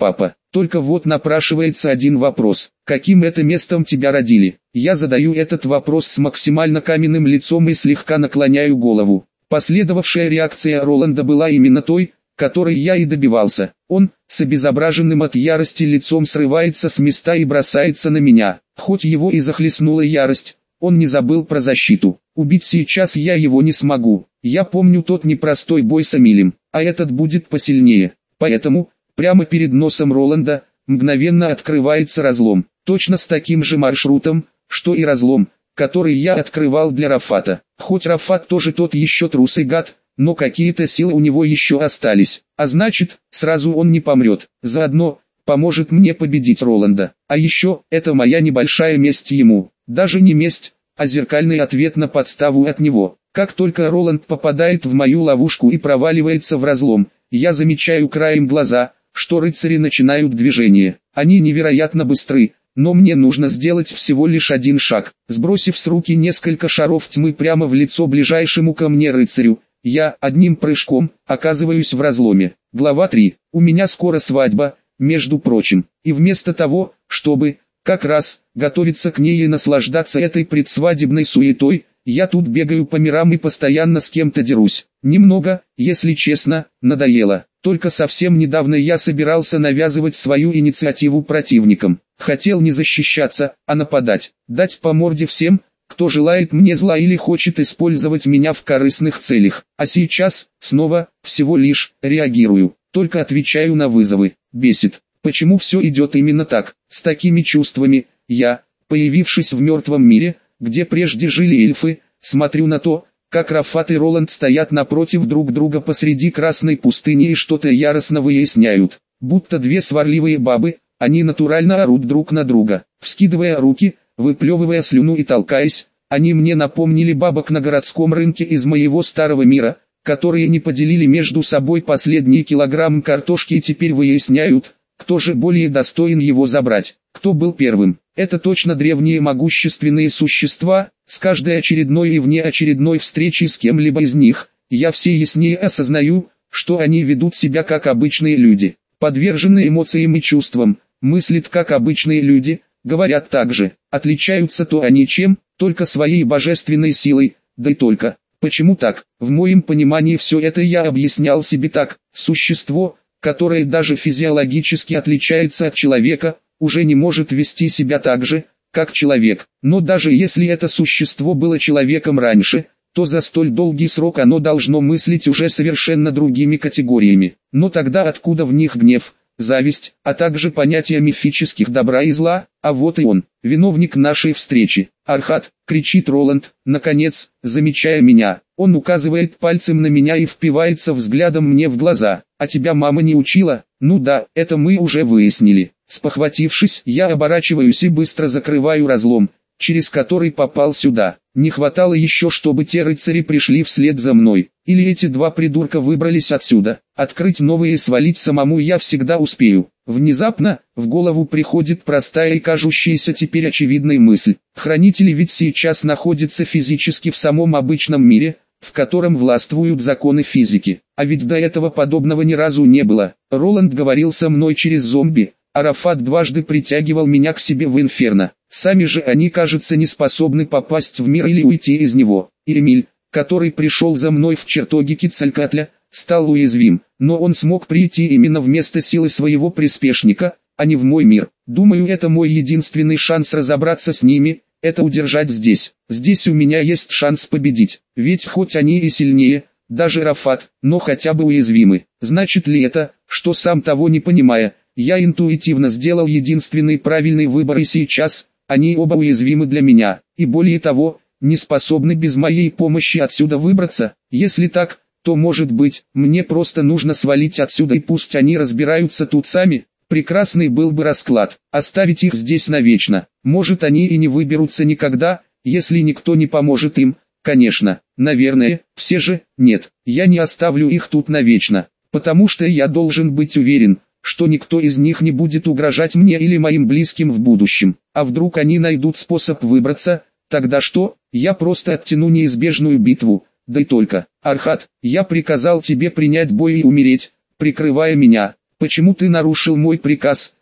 Только вот напрашивается один вопрос. Каким это местом тебя родили? Я задаю этот вопрос с максимально каменным лицом и слегка наклоняю голову. Последовавшая реакция Роланда была именно той, которой я и добивался. Он, с обезображенным от ярости лицом, срывается с места и бросается на меня. Хоть его и захлестнула ярость, он не забыл про защиту. Убить сейчас я его не смогу. Я помню тот непростой бой с Эмилем, а этот будет посильнее. Поэтому, прямо перед носом Роланда, мгновенно открывается разлом. Точно с таким же маршрутом, что и разлом, который я открывал для Рафата. Хоть Рафат тоже тот еще трус и гад, но какие-то силы у него еще остались. А значит, сразу он не помрет. Заодно, поможет мне победить Роланда. А еще, это моя небольшая месть ему. Даже не месть, а зеркальный ответ на подставу от него. Как только Роланд попадает в мою ловушку и проваливается в разлом, я замечаю краем глаза, что рыцари начинают движение. Они невероятно быстры, но мне нужно сделать всего лишь один шаг. Сбросив с руки несколько шаров тьмы прямо в лицо ближайшему ко мне рыцарю, я одним прыжком оказываюсь в разломе. Глава три. У меня скоро свадьба, между прочим. И вместо того, чтобы, как раз, готовиться к ней и наслаждаться этой предсвадебной суетой, я тут бегаю по мирам и постоянно с кем-то дерусь. Немного, если честно, надоело. Только совсем недавно я собирался навязывать свою инициативу противникам. Хотел не защищаться, а нападать. Дать по морде всем, кто желает мне зла или хочет использовать меня в корыстных целях. А сейчас, снова, всего лишь, реагирую. Только отвечаю на вызовы. Бесит. Почему все идет именно так? С такими чувствами, я, появившись в мертвом мире, где прежде жили эльфы, смотрю на то, как Рафат и Роланд стоят напротив друг друга посреди красной пустыни и что-то яростно выясняют. Будто две сварливые бабы, они натурально орут друг на друга. Вскидывая руки, выплевывая слюну и толкаясь, они мне напомнили бабок на городском рынке из моего старого мира, которые не поделили между собой последний килограмм картошки и теперь выясняют, кто же более достоин его забрать. Кто был первым? Это точно древние могущественные существа. С каждой очередной и внеочередной встречей с кем-либо из них, я все яснее осознаю, что они ведут себя как обычные люди, подвержены эмоциям и чувствам, мыслят как обычные люди, говорят так же. Отличаются то они чем, только своей божественной силой, да и только. Почему так? В моем понимании все это я объяснял себе так: существо, которое даже физиологически отличается от человека, уже не может вести себя так же, как человек. Но даже если это существо было человеком раньше, то за столь долгий срок оно должно мыслить уже совершенно другими категориями. Но тогда откуда в них гнев, зависть, а также понятия мифических добра и зла? А вот и он, виновник нашей встречи. «Архат!» — кричит Роланд, наконец, замечая меня. Он указывает пальцем на меня и впивается взглядом мне в глаза. «А тебя мама не учила?» «Ну да, это мы уже выяснили». Спохватившись, я оборачиваюсь и быстро закрываю разлом, через который попал сюда. Не хватало еще, чтобы те рыцари пришли вслед за мной. Или эти два придурка выбрались отсюда. Открыть новые и свалить самому я всегда успею. Внезапно, в голову приходит простая и кажущаяся теперь очевидной мысль. Хранители ведь сейчас находятся физически в самом обычном мире, в котором властвуют законы физики. А ведь до этого подобного ни разу не было. Роланд говорил со мной через зомби. Рафат дважды притягивал меня к себе в инферно. Сами же они, кажется, не способны попасть в мир или уйти из него. И Эмиль, который пришел за мной в чертоги Кицалькатля, стал уязвим, но он смог прийти именно вместо силы своего приспешника, а не в мой мир. Думаю, это мой единственный шанс разобраться с ними, это удержать здесь. Здесь у меня есть шанс победить, ведь хоть они и сильнее, даже Рафат, но хотя бы уязвимы. Значит ли это, что сам того не понимая, я интуитивно сделал единственный правильный выбор и сейчас, они оба уязвимы для меня, и более того, не способны без моей помощи отсюда выбраться? Если так, то может быть, мне просто нужно свалить отсюда и пусть они разбираются тут сами? Прекрасный был бы расклад, оставить их здесь навечно. Может, они и не выберутся никогда, если никто не поможет им, конечно, наверное, все же, нет, я не оставлю их тут навечно, потому что я должен быть уверен, что никто из них не будет угрожать мне или моим близким в будущем. А вдруг они найдут способ выбраться, тогда что? Я просто оттяну неизбежную битву, да и только. Архат, я приказал тебе принять бой и умереть, прикрывая меня. Почему ты нарушил мой приказ?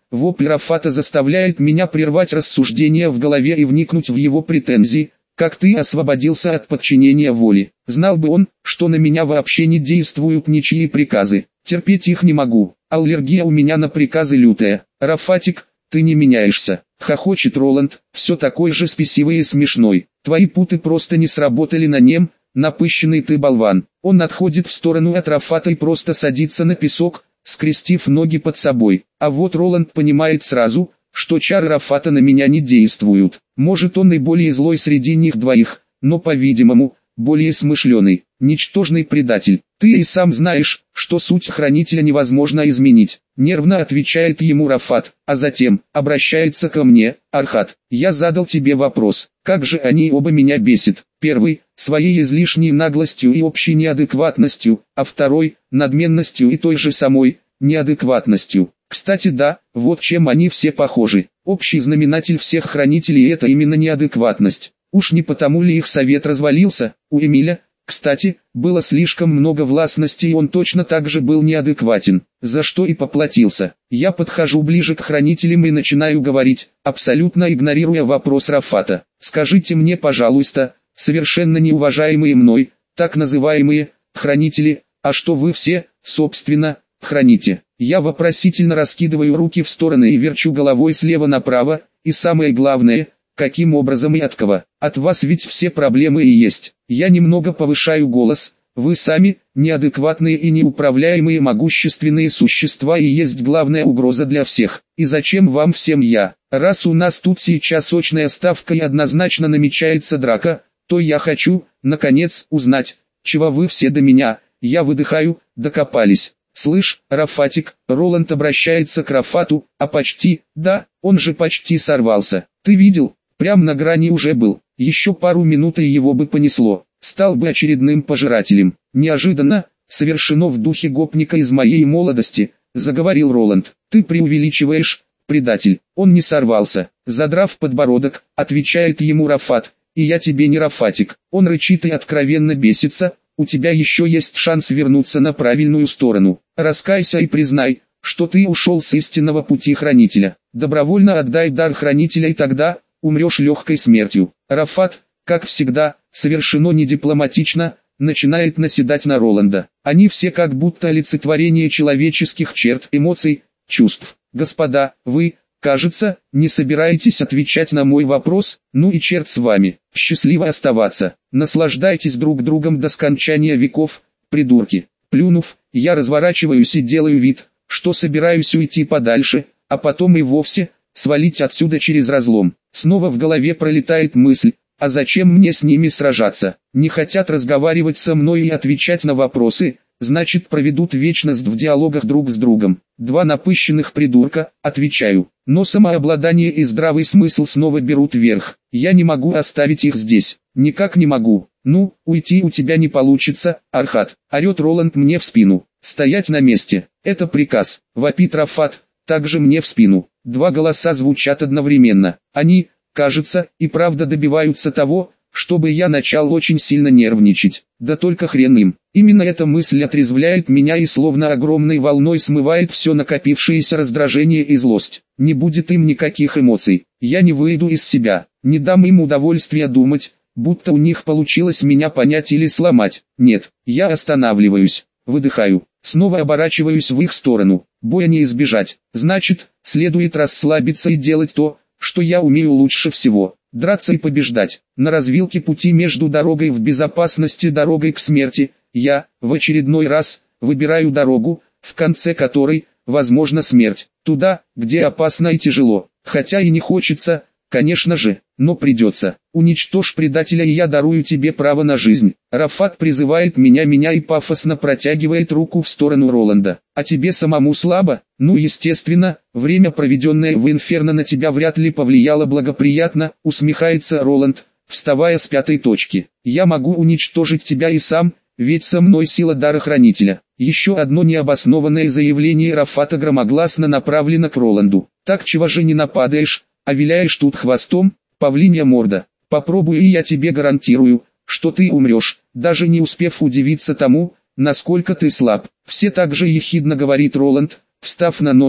вопль Рафата заставляет меня прервать рассуждения в голове и вникнуть в его претензии. Как ты освободился от подчинения воли? Знал бы он, что на меня вообще не действуют ничьи приказы. Терпеть их не могу. Аллергия у меня на приказы лютая. Рафатик, ты не меняешься. Хохочет Роланд, все такой же спесивый и смешной. Твои путы просто не сработали на нем, напыщенный ты болван. Он отходит в сторону от Рафата и просто садится на песок, скрестив ноги под собой. А вот Роланд понимает сразу, что чары Рафата на меня не действуют. Может, он и более злой среди них двоих, но, по-видимому, более смышленый. Ничтожный предатель. Ты и сам знаешь, что суть хранителя невозможно изменить. Нервно отвечает ему Рафат, а затем обращается ко мне. Архат, я задал тебе вопрос, как же они оба меня бесят. Первый, своей излишней наглостью и общей неадекватностью, а второй, надменностью и той же самой неадекватностью. Кстати, да, вот чем они все похожи. Общий знаменатель всех хранителей — это именно неадекватность. Уж не потому ли их совет развалился? У Эмиля, кстати, было слишком много властности, и он точно так же был неадекватен, за что и поплатился. Я подхожу ближе к хранителям и начинаю говорить, абсолютно игнорируя вопрос Рафата. Скажите мне, пожалуйста, совершенно неуважаемые мной, так называемые хранители, а что вы все, собственно, храните? Я вопросительно раскидываю руки в стороны и верчу головой слева направо, и самое главное, каким образом и от кого? От вас ведь все проблемы и есть. Я немного повышаю голос, вы сами, неадекватные и неуправляемые могущественные существа и есть главная угроза для всех. И зачем вам всем я? Раз у нас тут сейчас очная ставка и однозначно намечается драка, то я хочу, наконец, узнать, чего вы все до меня, я выдыхаю, докопались. Слышь, Рафатик, Роланд обращается к Рафату, а почти, да, он же почти сорвался. Ты видел, прям на грани уже был, еще пару минут и его бы понесло, стал бы очередным пожирателем. Неожиданно, совершено в духе гопника из моей молодости, заговорил Роланд. Ты преувеличиваешь, предатель. Он не сорвался, задрав подбородок, отвечает ему Рафат, и я тебе не Рафатик. Он рычит и откровенно бесится. У тебя еще есть шанс вернуться на правильную сторону. Раскайся и признай, что ты ушел с истинного пути хранителя. Добровольно отдай дар хранителя, и тогда умрешь легкой смертью. Рафат, как всегда, совершено недипломатично, начинает наседать на Роланда. Они все как будто олицетворение человеческих черт, эмоций, чувств. Господа, вы, кажется, не собираетесь отвечать на мой вопрос, ну и черт с вами. Счастливо оставаться. Наслаждайтесь друг другом до скончания веков, придурки. Плюнув, я разворачиваюсь и делаю вид, что собираюсь уйти подальше, а потом и вовсе свалить отсюда через разлом. Снова в голове пролетает мысль, а зачем мне с ними сражаться? Не хотят разговаривать со мной и отвечать на вопросы, значит проведут вечность в диалогах друг с другом. Два напыщенных придурка, отвечаю. Но самообладание и здравый смысл снова берут верх. Я не могу оставить их здесь. Никак не могу. Ну, уйти у тебя не получится, Архат. Орет Роланд мне в спину. Стоять на месте. Это приказ. Вопит Рафат, также мне в спину. Два голоса звучат одновременно. Они, кажется, и правда добиваются того, чтобы я начал очень сильно нервничать. Да только хрен им. Именно эта мысль отрезвляет меня и словно огромной волной смывает все накопившееся раздражение и злость. Не будет им никаких эмоций. Я не выйду из себя. Не дам им удовольствия думать, будто у них получилось меня понять или сломать. Нет, я останавливаюсь. Выдыхаю. Снова оборачиваюсь в их сторону. Боя не избежать. Значит, следует расслабиться и делать то, что я умею лучше всего. Драться и побеждать. На развилке пути между дорогой в безопасность и дорогой к смерти, я, в очередной раз, выбираю дорогу, в конце которой, возможно, смерть. Туда, где опасно и тяжело. Хотя и не хочется, конечно же, но придется. Уничтожь предателя, и я дарую тебе право на жизнь. Рафат призывает меня меня и пафосно протягивает руку в сторону Роланда. А тебе самому слабо? Ну естественно, время, проведенное в Инферно, на тебя вряд ли повлияло благоприятно, усмехается Роланд, вставая с пятой точки. Я могу уничтожить тебя и сам, ведь со мной сила дара хранителя. Еще одно необоснованное заявление Рафата громогласно направлено к Роланду. Так чего же не нападаешь, а виляешь тут хвостом, павлинья морда. Попробуй, и я тебе гарантирую, что ты умрешь, даже не успев удивиться тому, насколько ты слаб. Все так же ехидно говорит Роланд, встав на ноги,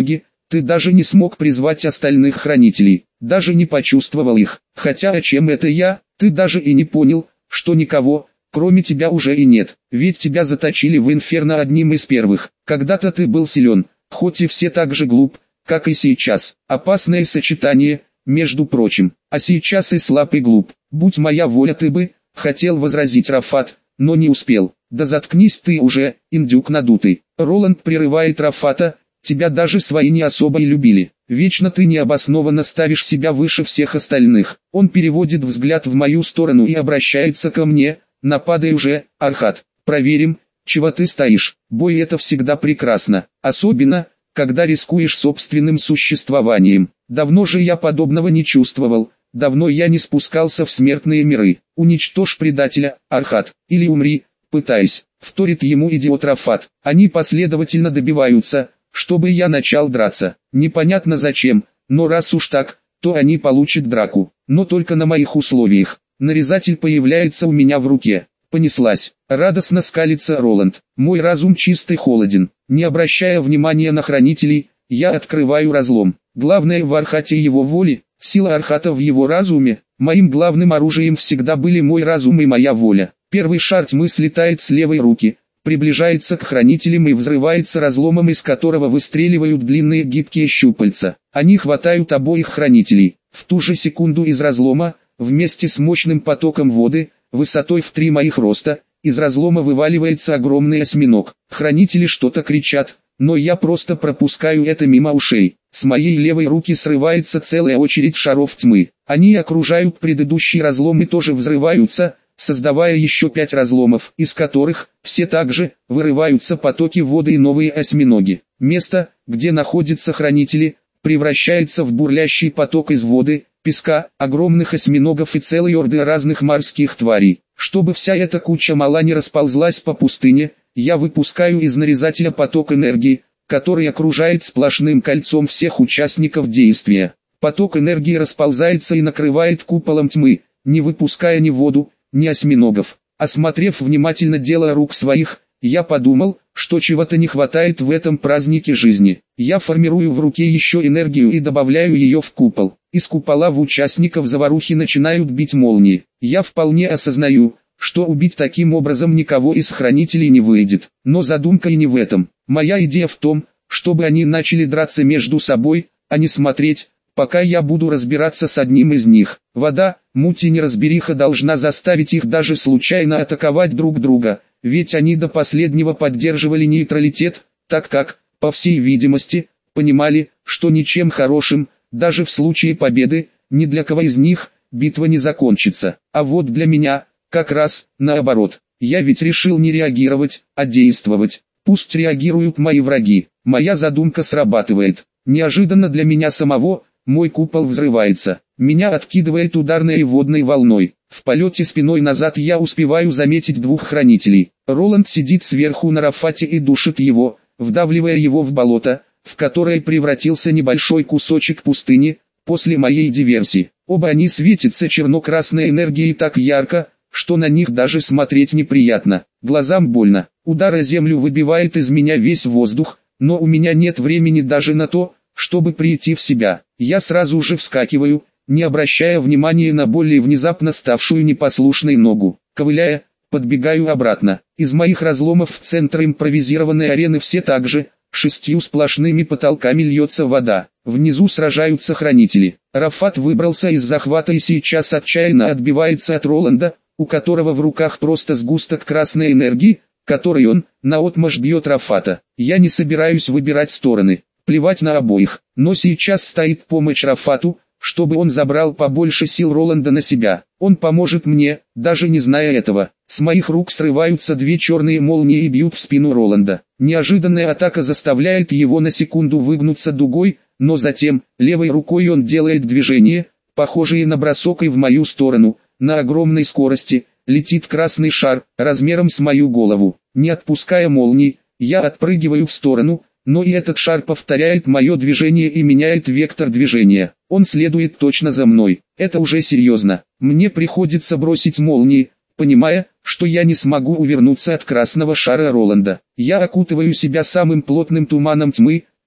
Ты даже не смог призвать остальных хранителей, даже не почувствовал их. Хотя о чем это я? Ты даже и не понял, что никого, кроме тебя уже и нет. Ведь тебя заточили в инферно одним из первых. Когда-то ты был силен, хоть и все так же глуп, как и сейчас. Опасное сочетание, между прочим. А сейчас и слаб и глуп. Будь моя воля, ты бы, хотел возразить Рафат, но не успел. Да заткнись ты уже, индюк надутый. Роланд прерывает Рафата. Тебя даже свои не особо и любили. Вечно ты необоснованно ставишь себя выше всех остальных. Он переводит взгляд в мою сторону и обращается ко мне. Нападай уже, Архат. Проверим, чего ты стоишь. Бой — это всегда прекрасно. Особенно, когда рискуешь собственным существованием. Давно же я подобного не чувствовал. Давно я не спускался в смертные миры. Уничтожь предателя, Архат, или умри, пытаясь. Вторит ему идиот Рафат. Они последовательно добиваются, чтобы я начал драться. Непонятно зачем, но раз уж так, то они получат драку. Но только на моих условиях. Нарезатель появляется у меня в руке. Понеслась. Радостно скалится Роланд. Мой разум чист и холоден. Не обращая внимания на хранителей, я открываю разлом. Главное в Архате его воли, сила Архата в его разуме. Моим главным оружием всегда были мой разум и моя воля. Первый шар тьмы слетает с левой руки, приближается к хранителям и взрывается разломом, из которого выстреливают длинные гибкие щупальца. Они хватают обоих хранителей. В ту же секунду из разлома, вместе с мощным потоком воды, высотой в три моих роста, из разлома вываливается огромный осьминог. Хранители что-то кричат, но я просто пропускаю это мимо ушей. С моей левой руки срывается целая очередь шаров тьмы. Они окружают предыдущий разлом и тоже взрываются, создавая еще пять разломов, из которых, все также, вырываются потоки воды и новые осьминоги. Место, где находятся хранители, превращается в бурлящий поток из воды, песка, огромных осьминогов и целой орды разных морских тварей. Чтобы вся эта куча мала не расползлась по пустыне, я выпускаю из нарезателя поток энергии, который окружает сплошным кольцом всех участников действия. Поток энергии расползается и накрывает куполом тьмы, не выпуская ни воду, ни осьминогов. Осмотрев внимательно дело рук своих, я подумал, что чего-то не хватает в этом празднике жизни. Я формирую в руке еще энергию и добавляю ее в купол. Из купола в участников заварухи начинают бить молнии. Я вполне осознаю, что убить таким образом никого из хранителей не выйдет. Но задумка и не в этом. Моя идея в том, чтобы они начали драться между собой, а не смотреть, пока я буду разбираться с одним из них. Вода, муть и неразбериха должна заставить их даже случайно атаковать друг друга, ведь они до последнего поддерживали нейтралитет, так как, по всей видимости, понимали, что ничем хорошим, даже в случае победы, ни для кого из них, битва не закончится. А вот для меня, как раз, наоборот. Я ведь решил не реагировать, а действовать. Пусть реагируют мои враги. Моя задумка срабатывает. Неожиданно для меня самого, мой купол взрывается. Меня откидывает ударной водной волной. В полете спиной назад я успеваю заметить двух хранителей. Роланд сидит сверху на Рафате и душит его, вдавливая его в болото, в которое превратился небольшой кусочек пустыни, после моей диверсии. Оба они светятся черно-красной энергией так ярко, что на них даже смотреть неприятно. Глазам больно. Удар о землю выбивает из меня весь воздух, но у меня нет времени даже на то, чтобы прийти в себя. Я сразу же вскакиваю, не обращая внимания на более внезапно ставшую непослушной ногу. Ковыляя, подбегаю обратно. Из моих разломов в центр импровизированной арены все так же, шестью сплошными потолками льется вода. Внизу сражаются хранители. Рафат выбрался из захвата и сейчас отчаянно отбивается от Роланда, у которого в руках просто сгусток красной энергии, который он, наотмашь бьет Рафата. Я не собираюсь выбирать стороны. Плевать на обоих, но сейчас стоит помощь Рафату, чтобы он забрал побольше сил Роланда на себя. Он поможет мне, даже не зная этого. С моих рук срываются две черные молнии и бьют в спину Роланда. Неожиданная атака заставляет его на секунду выгнуться дугой, но затем, левой рукой он делает движение, похожее на бросок и в мою сторону. На огромной скорости летит красный шар, размером с мою голову. Не отпуская молний, я отпрыгиваю в сторону, но и этот шар повторяет мое движение и меняет вектор движения. Он следует точно за мной. Это уже серьезно. Мне приходится бросить молнии, понимая, что я не смогу увернуться от красного шара Роланда. Я окутываю себя самым плотным туманом тьмы,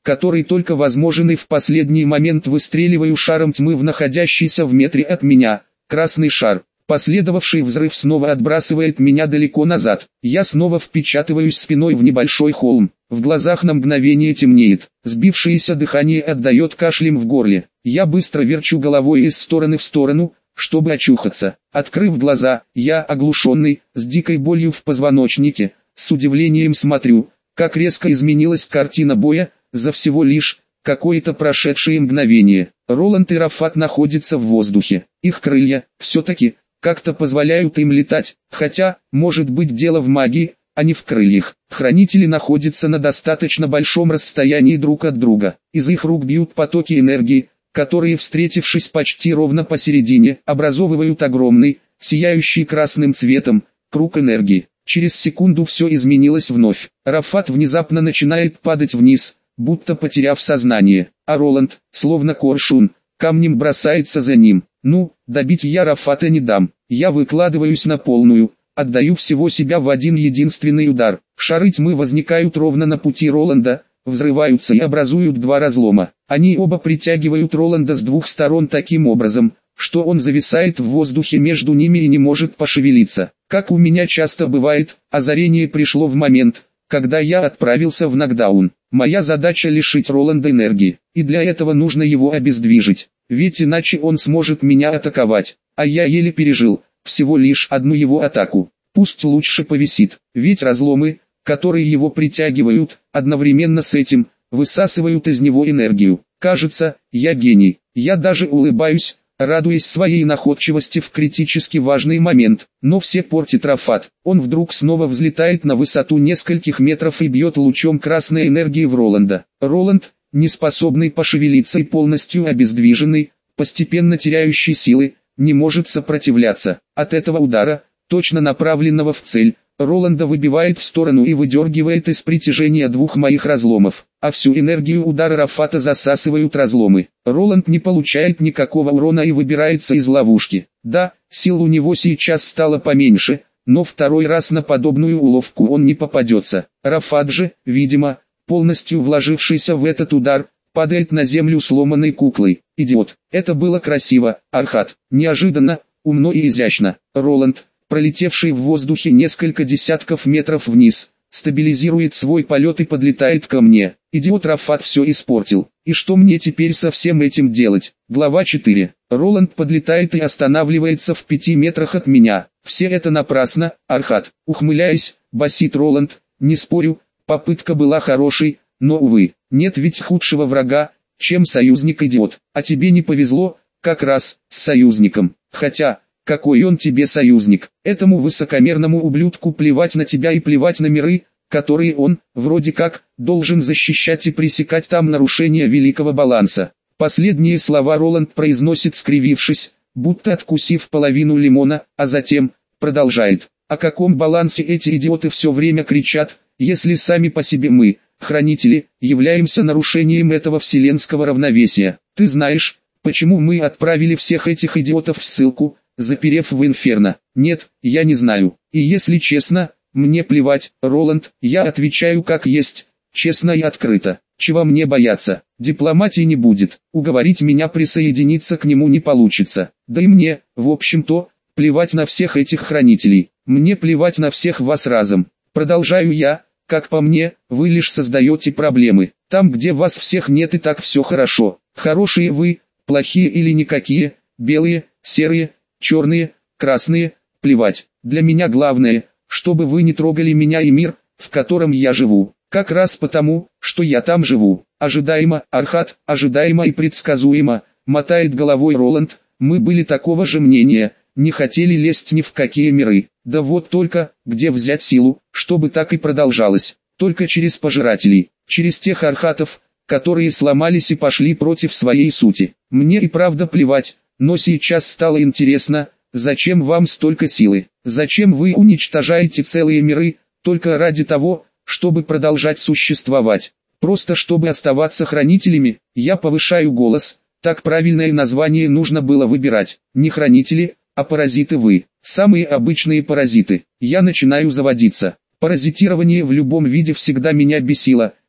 который только возможен, и в последний момент выстреливаю шаром тьмы в находящийся в метре от меня красный шар. Последовавший взрыв снова отбрасывает меня далеко назад. Я снова впечатываюсь спиной в небольшой холм. В глазах на мгновение темнеет. Сбившееся дыхание отдает кашлем в горле. Я быстро верчу головой из стороны в сторону, чтобы очухаться. Открыв глаза, я, оглушенный, с дикой болью в позвоночнике, с удивлением смотрю, как резко изменилась картина боя, за всего лишь какое-то прошедшее мгновение. Роланд и Рафат находятся в воздухе. Их крылья, все-таки, как-то позволяют им летать, хотя, может быть, дело в магии, а не в крыльях. Хранители находятся на достаточно большом расстоянии друг от друга. Из их рук бьют потоки энергии, которые, встретившись почти ровно посередине, образовывают огромный, сияющий красным цветом, круг энергии. Через секунду все изменилось вновь. Рафат внезапно начинает падать вниз, будто потеряв сознание, а Роланд, словно коршун, камнем бросается за ним. Ну, добить я Рафата не дам. Я выкладываюсь на полную, отдаю всего себя в один единственный удар. Шары тьмы возникают ровно на пути Роланда, взрываются и образуют два разлома. Они оба притягивают Роланда с двух сторон таким образом, что он зависает в воздухе между ними и не может пошевелиться. Как у меня часто бывает, озарение пришло в момент, когда я отправился в нокдаун. Моя задача лишить Роланда энергии, и для этого нужно его обездвижить, ведь иначе он сможет меня атаковать, а я еле пережил всего лишь одну его атаку. Пусть лучше повисит, ведь разломы, которые его притягивают, одновременно с этим, высасывают из него энергию. Кажется, я гений. Я даже улыбаюсь, радуясь своей находчивости в критически важный момент. Но все портит Рафат. Он вдруг снова взлетает на высоту нескольких метров и бьет лучом красной энергии в Роланда. Роланд, не способный пошевелиться и полностью обездвиженный, постепенно теряющий силы, не может сопротивляться. От этого удара, точно направленного в цель, Роланда выбивает в сторону и выдергивает из притяжения двух моих разломов, а всю энергию удара Рафата засасывают разломы. Роланд не получает никакого урона и выбирается из ловушки. Да, сил у него сейчас стало поменьше, но второй раз на подобную уловку он не попадется. Рафат же, видимо, полностью вложившийся в этот удар, падает на землю сломанной куклой. Идиот. Это было красиво, Архат. Неожиданно, умно и изящно. Роланд, пролетевший в воздухе несколько десятков метров вниз, стабилизирует свой полет и подлетает ко мне. Идиот Рафат все испортил. И что мне теперь со всем этим делать? Глава четыре. Роланд подлетает и останавливается в пяти метрах от меня. Все это напрасно, Архат. Ухмыляясь, басит Роланд. Не спорю, попытка была хорошей, но увы, нет ведь худшего врага, чем союзник-идиот. А тебе не повезло, как раз, с союзником. Хотя, какой он тебе союзник? Этому высокомерному ублюдку плевать на тебя и плевать на миры, которые он, вроде как, должен защищать и пресекать там нарушение великого баланса. Последние слова Роланд произносит, скривившись, будто откусив половину лимона, а затем продолжает. О каком балансе эти идиоты все время кричат, если сами по себе мы, хранители, являемся нарушением этого вселенского равновесия? Ты знаешь, почему мы отправили всех этих идиотов в ссылку, заперев в инферно? Нет, я не знаю. И если честно, мне плевать, Роланд, я отвечаю как есть, честно и открыто. Чего мне бояться? Дипломатии не будет, уговорить меня присоединиться к нему не получится. Да и мне, в общем-то, плевать на всех этих хранителей. Мне плевать на всех вас разом. Продолжаю я, как по мне, вы лишь создаете проблемы. Там, где вас всех нет, и так все хорошо. Хорошие вы, плохие или никакие, белые, серые, черные, красные, плевать. Для меня главное, чтобы вы не трогали меня и мир, в котором я живу. Как раз потому, что я там живу. Ожидаемо, Архат, ожидаемо и предсказуемо, мотает головой Роланд. Мы были такого же мнения, не хотели лезть ни в какие миры. Да вот только, где взять силу, чтобы так и продолжалось? Только через пожирателей, через тех архатов, которые сломались и пошли против своей сути. Мне и правда плевать, но сейчас стало интересно, зачем вам столько силы? Зачем вы уничтожаете целые миры, только ради того, чтобы продолжать существовать? Просто чтобы оставаться хранителями? Я повышаю голос, так правильное название нужно было выбирать. Не хранители, а паразиты вы. Самые обычные паразиты. Я начинаю заводиться. Паразитирование в любом виде всегда меня бесило,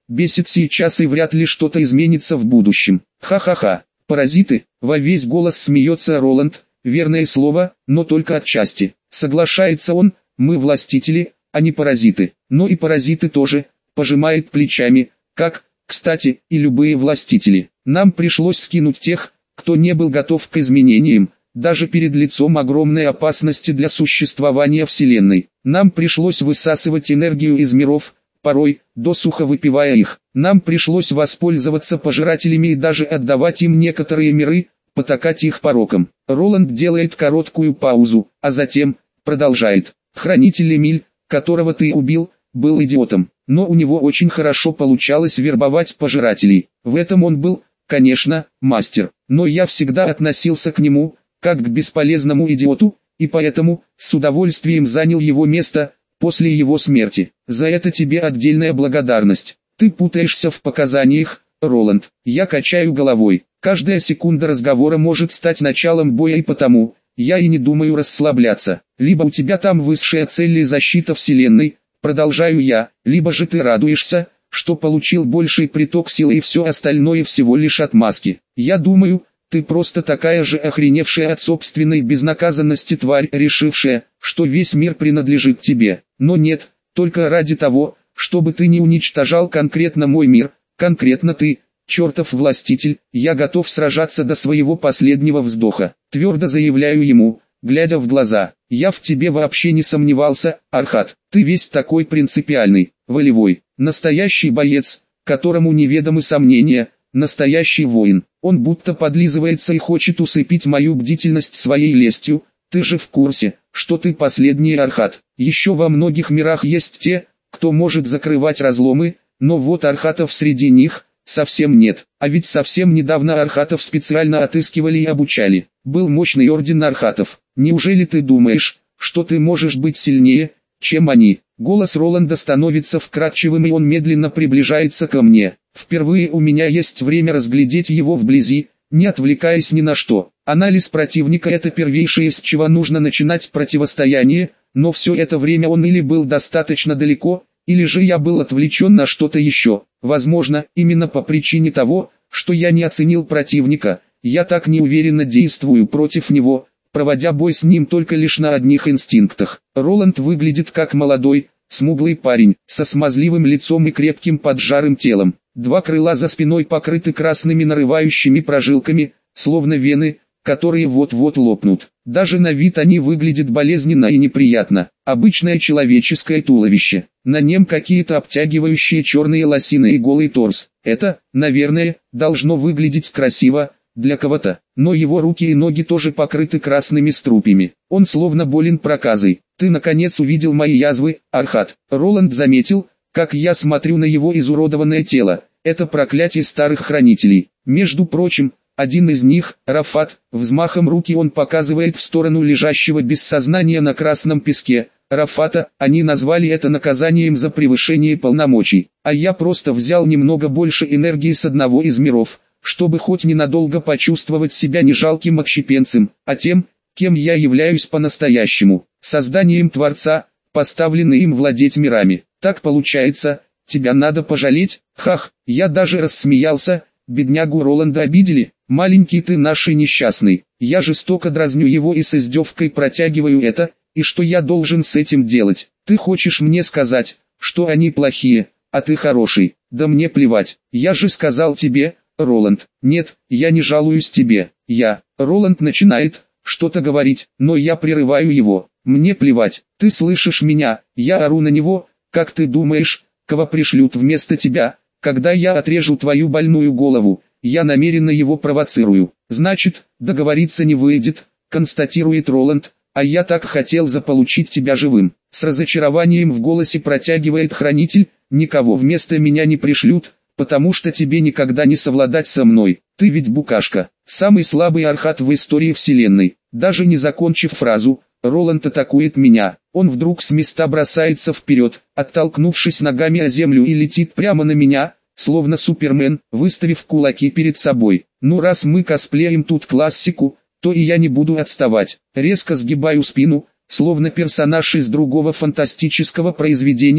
бесит сейчас и вряд ли что-то изменится в будущем. Ха-ха-ха, паразиты, во весь голос смеется Роланд, верное слово, но только отчасти. Соглашается он, мы властители, а не паразиты. Но и паразиты тоже, пожимает плечами, как, кстати, и любые властители. Нам пришлось скинуть тех, кто не был готов к изменениям, даже перед лицом огромной опасности для существования Вселенной. Нам пришлось высасывать энергию из миров, порой, досуха выпивая их. Нам пришлось воспользоваться пожирателями и даже отдавать им некоторые миры, потакать их порокам. Роланд делает короткую паузу, а затем, продолжает. Хранитель Эмиль, которого ты убил, был идиотом, но у него очень хорошо получалось вербовать пожирателей. В этом он был, конечно, мастер, но я всегда относился к нему, как к бесполезному идиоту, и поэтому, с удовольствием занял его место, после его смерти. За это тебе отдельная благодарность. Ты путаешься в показаниях, Роланд. Я качаю головой. Каждая секунда разговора может стать началом боя, и потому, я и не думаю расслабляться. Либо у тебя там высшая цель и защита Вселенной, продолжаю я, либо же ты радуешься, что получил больший приток силы и все остальное всего лишь отмазки. Я думаю, ты просто такая же охреневшая от собственной безнаказанности тварь, решившая, что весь мир принадлежит тебе. Но нет, только ради того, чтобы ты не уничтожал конкретно мой мир, конкретно ты, чертов властитель, я готов сражаться до своего последнего вздоха. Твердо заявляю ему, глядя в глаза. Я в тебе вообще не сомневался, Архат. Ты весь такой принципиальный, волевой, настоящий боец, которому неведомы сомнения, настоящий воин. Он будто подлизывается и хочет усыпить мою бдительность своей лестью. Ты же в курсе, что ты последний Архат. Еще во многих мирах есть те, кто может закрывать разломы, но вот Архатов среди них совсем нет. А ведь совсем недавно Архатов специально отыскивали и обучали. Был мощный орден Архатов. Неужели ты думаешь, что ты можешь быть сильнее, чем они? Голос Роланда становится вкрадчивым, и он медленно приближается ко мне. Впервые у меня есть время разглядеть его вблизи, не отвлекаясь ни на что. Анализ противника — это первейшее, с чего нужно начинать противостояние, но все это время он или был достаточно далеко, или же я был отвлечен на что-то еще. Возможно, именно по причине того, что я не оценил противника, я так неуверенно действую против него, проводя бой с ним только лишь на одних инстинктах. Роланд выглядит как молодой, смуглый парень, со смазливым лицом и крепким поджарым телом. Два крыла за спиной покрыты красными нарывающими прожилками, словно вены, которые вот-вот лопнут. Даже на вид они выглядят болезненно и неприятно. Обычное человеческое туловище. На нем какие-то обтягивающие черные лосины и голый торс. Это, наверное, должно выглядеть красиво для кого-то. Но его руки и ноги тоже покрыты красными струпьями. Он словно болен проказой. Ты наконец увидел мои язвы, Архат. Роланд заметил, как я смотрю на его изуродованное тело. Это проклятие старых хранителей. Между прочим, один из них, Рафат, взмахом руки он показывает в сторону лежащего без сознания на красном песке. Рафата, они назвали это наказанием за превышение полномочий. А я просто взял немного больше энергии с одного из миров, чтобы хоть ненадолго почувствовать себя не жалким отщепенцем, а тем, кем я являюсь по-настоящему, созданием Творца, поставленным им владеть мирами. Так получается, тебя надо пожалеть? Хах, я даже рассмеялся. Беднягу Роланда обидели? Маленький ты наш и несчастный. Я жестоко дразню его и с издевкой протягиваю это, и что я должен с этим делать? Ты хочешь мне сказать, что они плохие, а ты хороший? Да мне плевать. Я же сказал тебе, Роланд. Нет, я не жалуюсь тебе. Я. Роланд начинает что-то говорить, но я прерываю его. Мне плевать. Ты слышишь меня? Я ору на него. Как ты думаешь, кого пришлют вместо тебя, когда я отрежу твою больную голову? Я намеренно его провоцирую. Значит, договориться не выйдет, констатирует Роланд, а я так хотел заполучить тебя живым. С разочарованием в голосе протягивает хранитель, никого вместо меня не пришлют, потому что тебе никогда не совладать со мной. Ты ведь букашка, самый слабый Архат в истории Вселенной. Даже не закончив фразу, Роланд атакует меня. Он вдруг с места бросается вперед, оттолкнувшись ногами о землю, и летит прямо на меня, словно Супермен, выставив кулаки перед собой. Ну раз мы косплеим тут классику, то и я не буду отставать. Резко сгибаю спину, словно персонаж из другого фантастического произведения,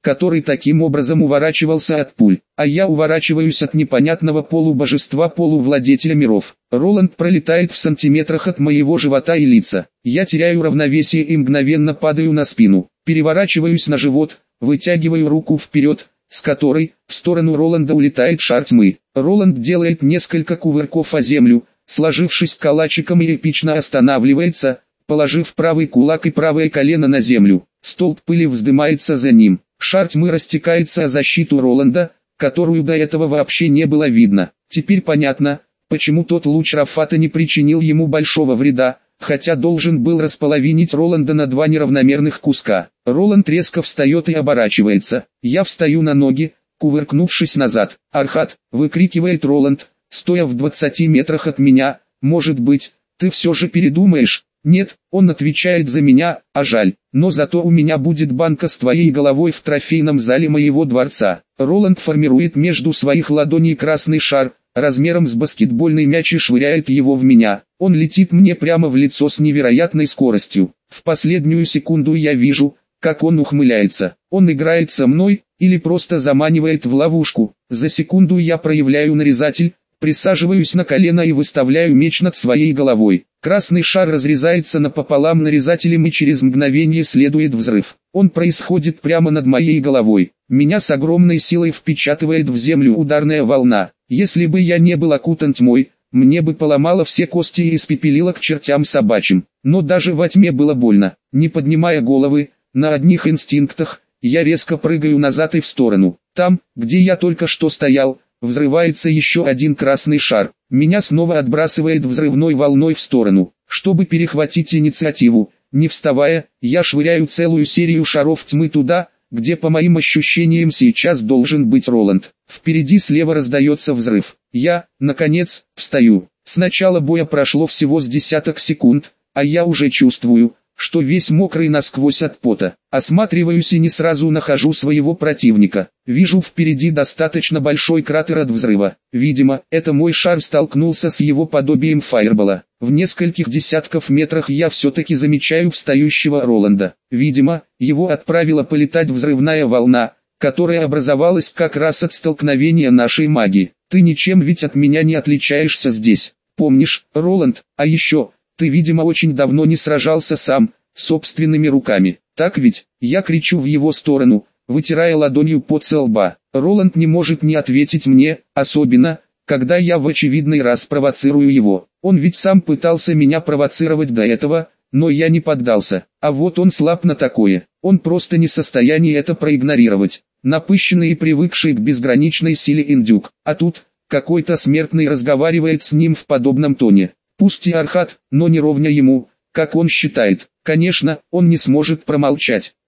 который таким образом уворачивался от пуль, а я уворачиваюсь от непонятного полубожества-полувладетеля миров. Роланд пролетает в сантиметрах от моего живота и лица. Я теряю равновесие и мгновенно падаю на спину. Переворачиваюсь на живот, вытягиваю руку вперед, с которой в сторону Роланда улетает шар тьмы. Роланд делает несколько кувырков о землю, сложившись калачиком и эпично останавливается, положив правый кулак и правое колено на землю. Столб пыли вздымается за ним. Шар тьмы растекается о защиту Роланда, которую до этого вообще не было видно. Теперь понятно, почему тот луч Рафата не причинил ему большого вреда, хотя должен был располовинить Роланда на два неравномерных куска. Роланд резко встает и оборачивается. Я встаю на ноги, кувыркнувшись назад. «Архат!» — выкрикивает Роланд, стоя в двадцати метрах от меня. «Может быть, ты все же передумаешь?» «Нет», — он отвечает за меня, «а жаль, но зато у меня будет банка с твоей головой в трофейном зале моего дворца». Роланд формирует между своих ладоней красный шар, размером с баскетбольный мяч, и швыряет его в меня. Он летит мне прямо в лицо с невероятной скоростью. В последнюю секунду я вижу, как он ухмыляется. Он играет со мной, или просто заманивает в ловушку. За секунду я проявляю нарезатель, присаживаюсь на колено и выставляю меч над своей головой. Красный шар разрезается напополам нарезателем, и через мгновение следует взрыв. Он происходит прямо над моей головой. Меня с огромной силой впечатывает в землю ударная волна. Если бы я не был окутан тьмой, мне бы поломало все кости и испепелило к чертям собачьим. Но даже во тьме было больно. Не поднимая головы, на одних инстинктах, я резко прыгаю назад и в сторону. Там, где я только что стоял, взрывается еще один красный шар. Меня снова отбрасывает взрывной волной в сторону. Чтобы перехватить инициативу, не вставая, я швыряю целую серию шаров тьмы туда, где по моим ощущениям сейчас должен быть Роланд. Впереди слева раздается взрыв. Я, наконец, встаю. С начала боя прошло всего с десяток секунд, а я уже чувствую, что весь мокрый насквозь от пота. Осматриваюсь и не сразу нахожу своего противника. Вижу впереди достаточно большой кратер от взрыва. Видимо, это мой шар столкнулся с его подобием фаербола. В нескольких десятков метрах я все-таки замечаю встающего Роланда. Видимо, его отправила полетать взрывная волна, которая образовалась как раз от столкновения нашей магии. Ты ничем ведь от меня не отличаешься здесь. Помнишь, Роланд, а еще... Ты, видимо, очень давно не сражался сам, собственными руками. Так ведь? Я кричу в его сторону, вытирая ладонью пот со лба. Роланд не может не ответить мне, особенно, когда я в очевидный раз провоцирую его. Он ведь сам пытался меня провоцировать до этого, но я не поддался. А вот он слаб на такое. Он просто не в состоянии это проигнорировать. Напыщенный и привыкший к безграничной силе индюк. А тут, какой-то смертный разговаривает с ним в подобном тоне. Пусть и Архат, но не ровня ему, как он считает. Конечно, он не сможет промолчать.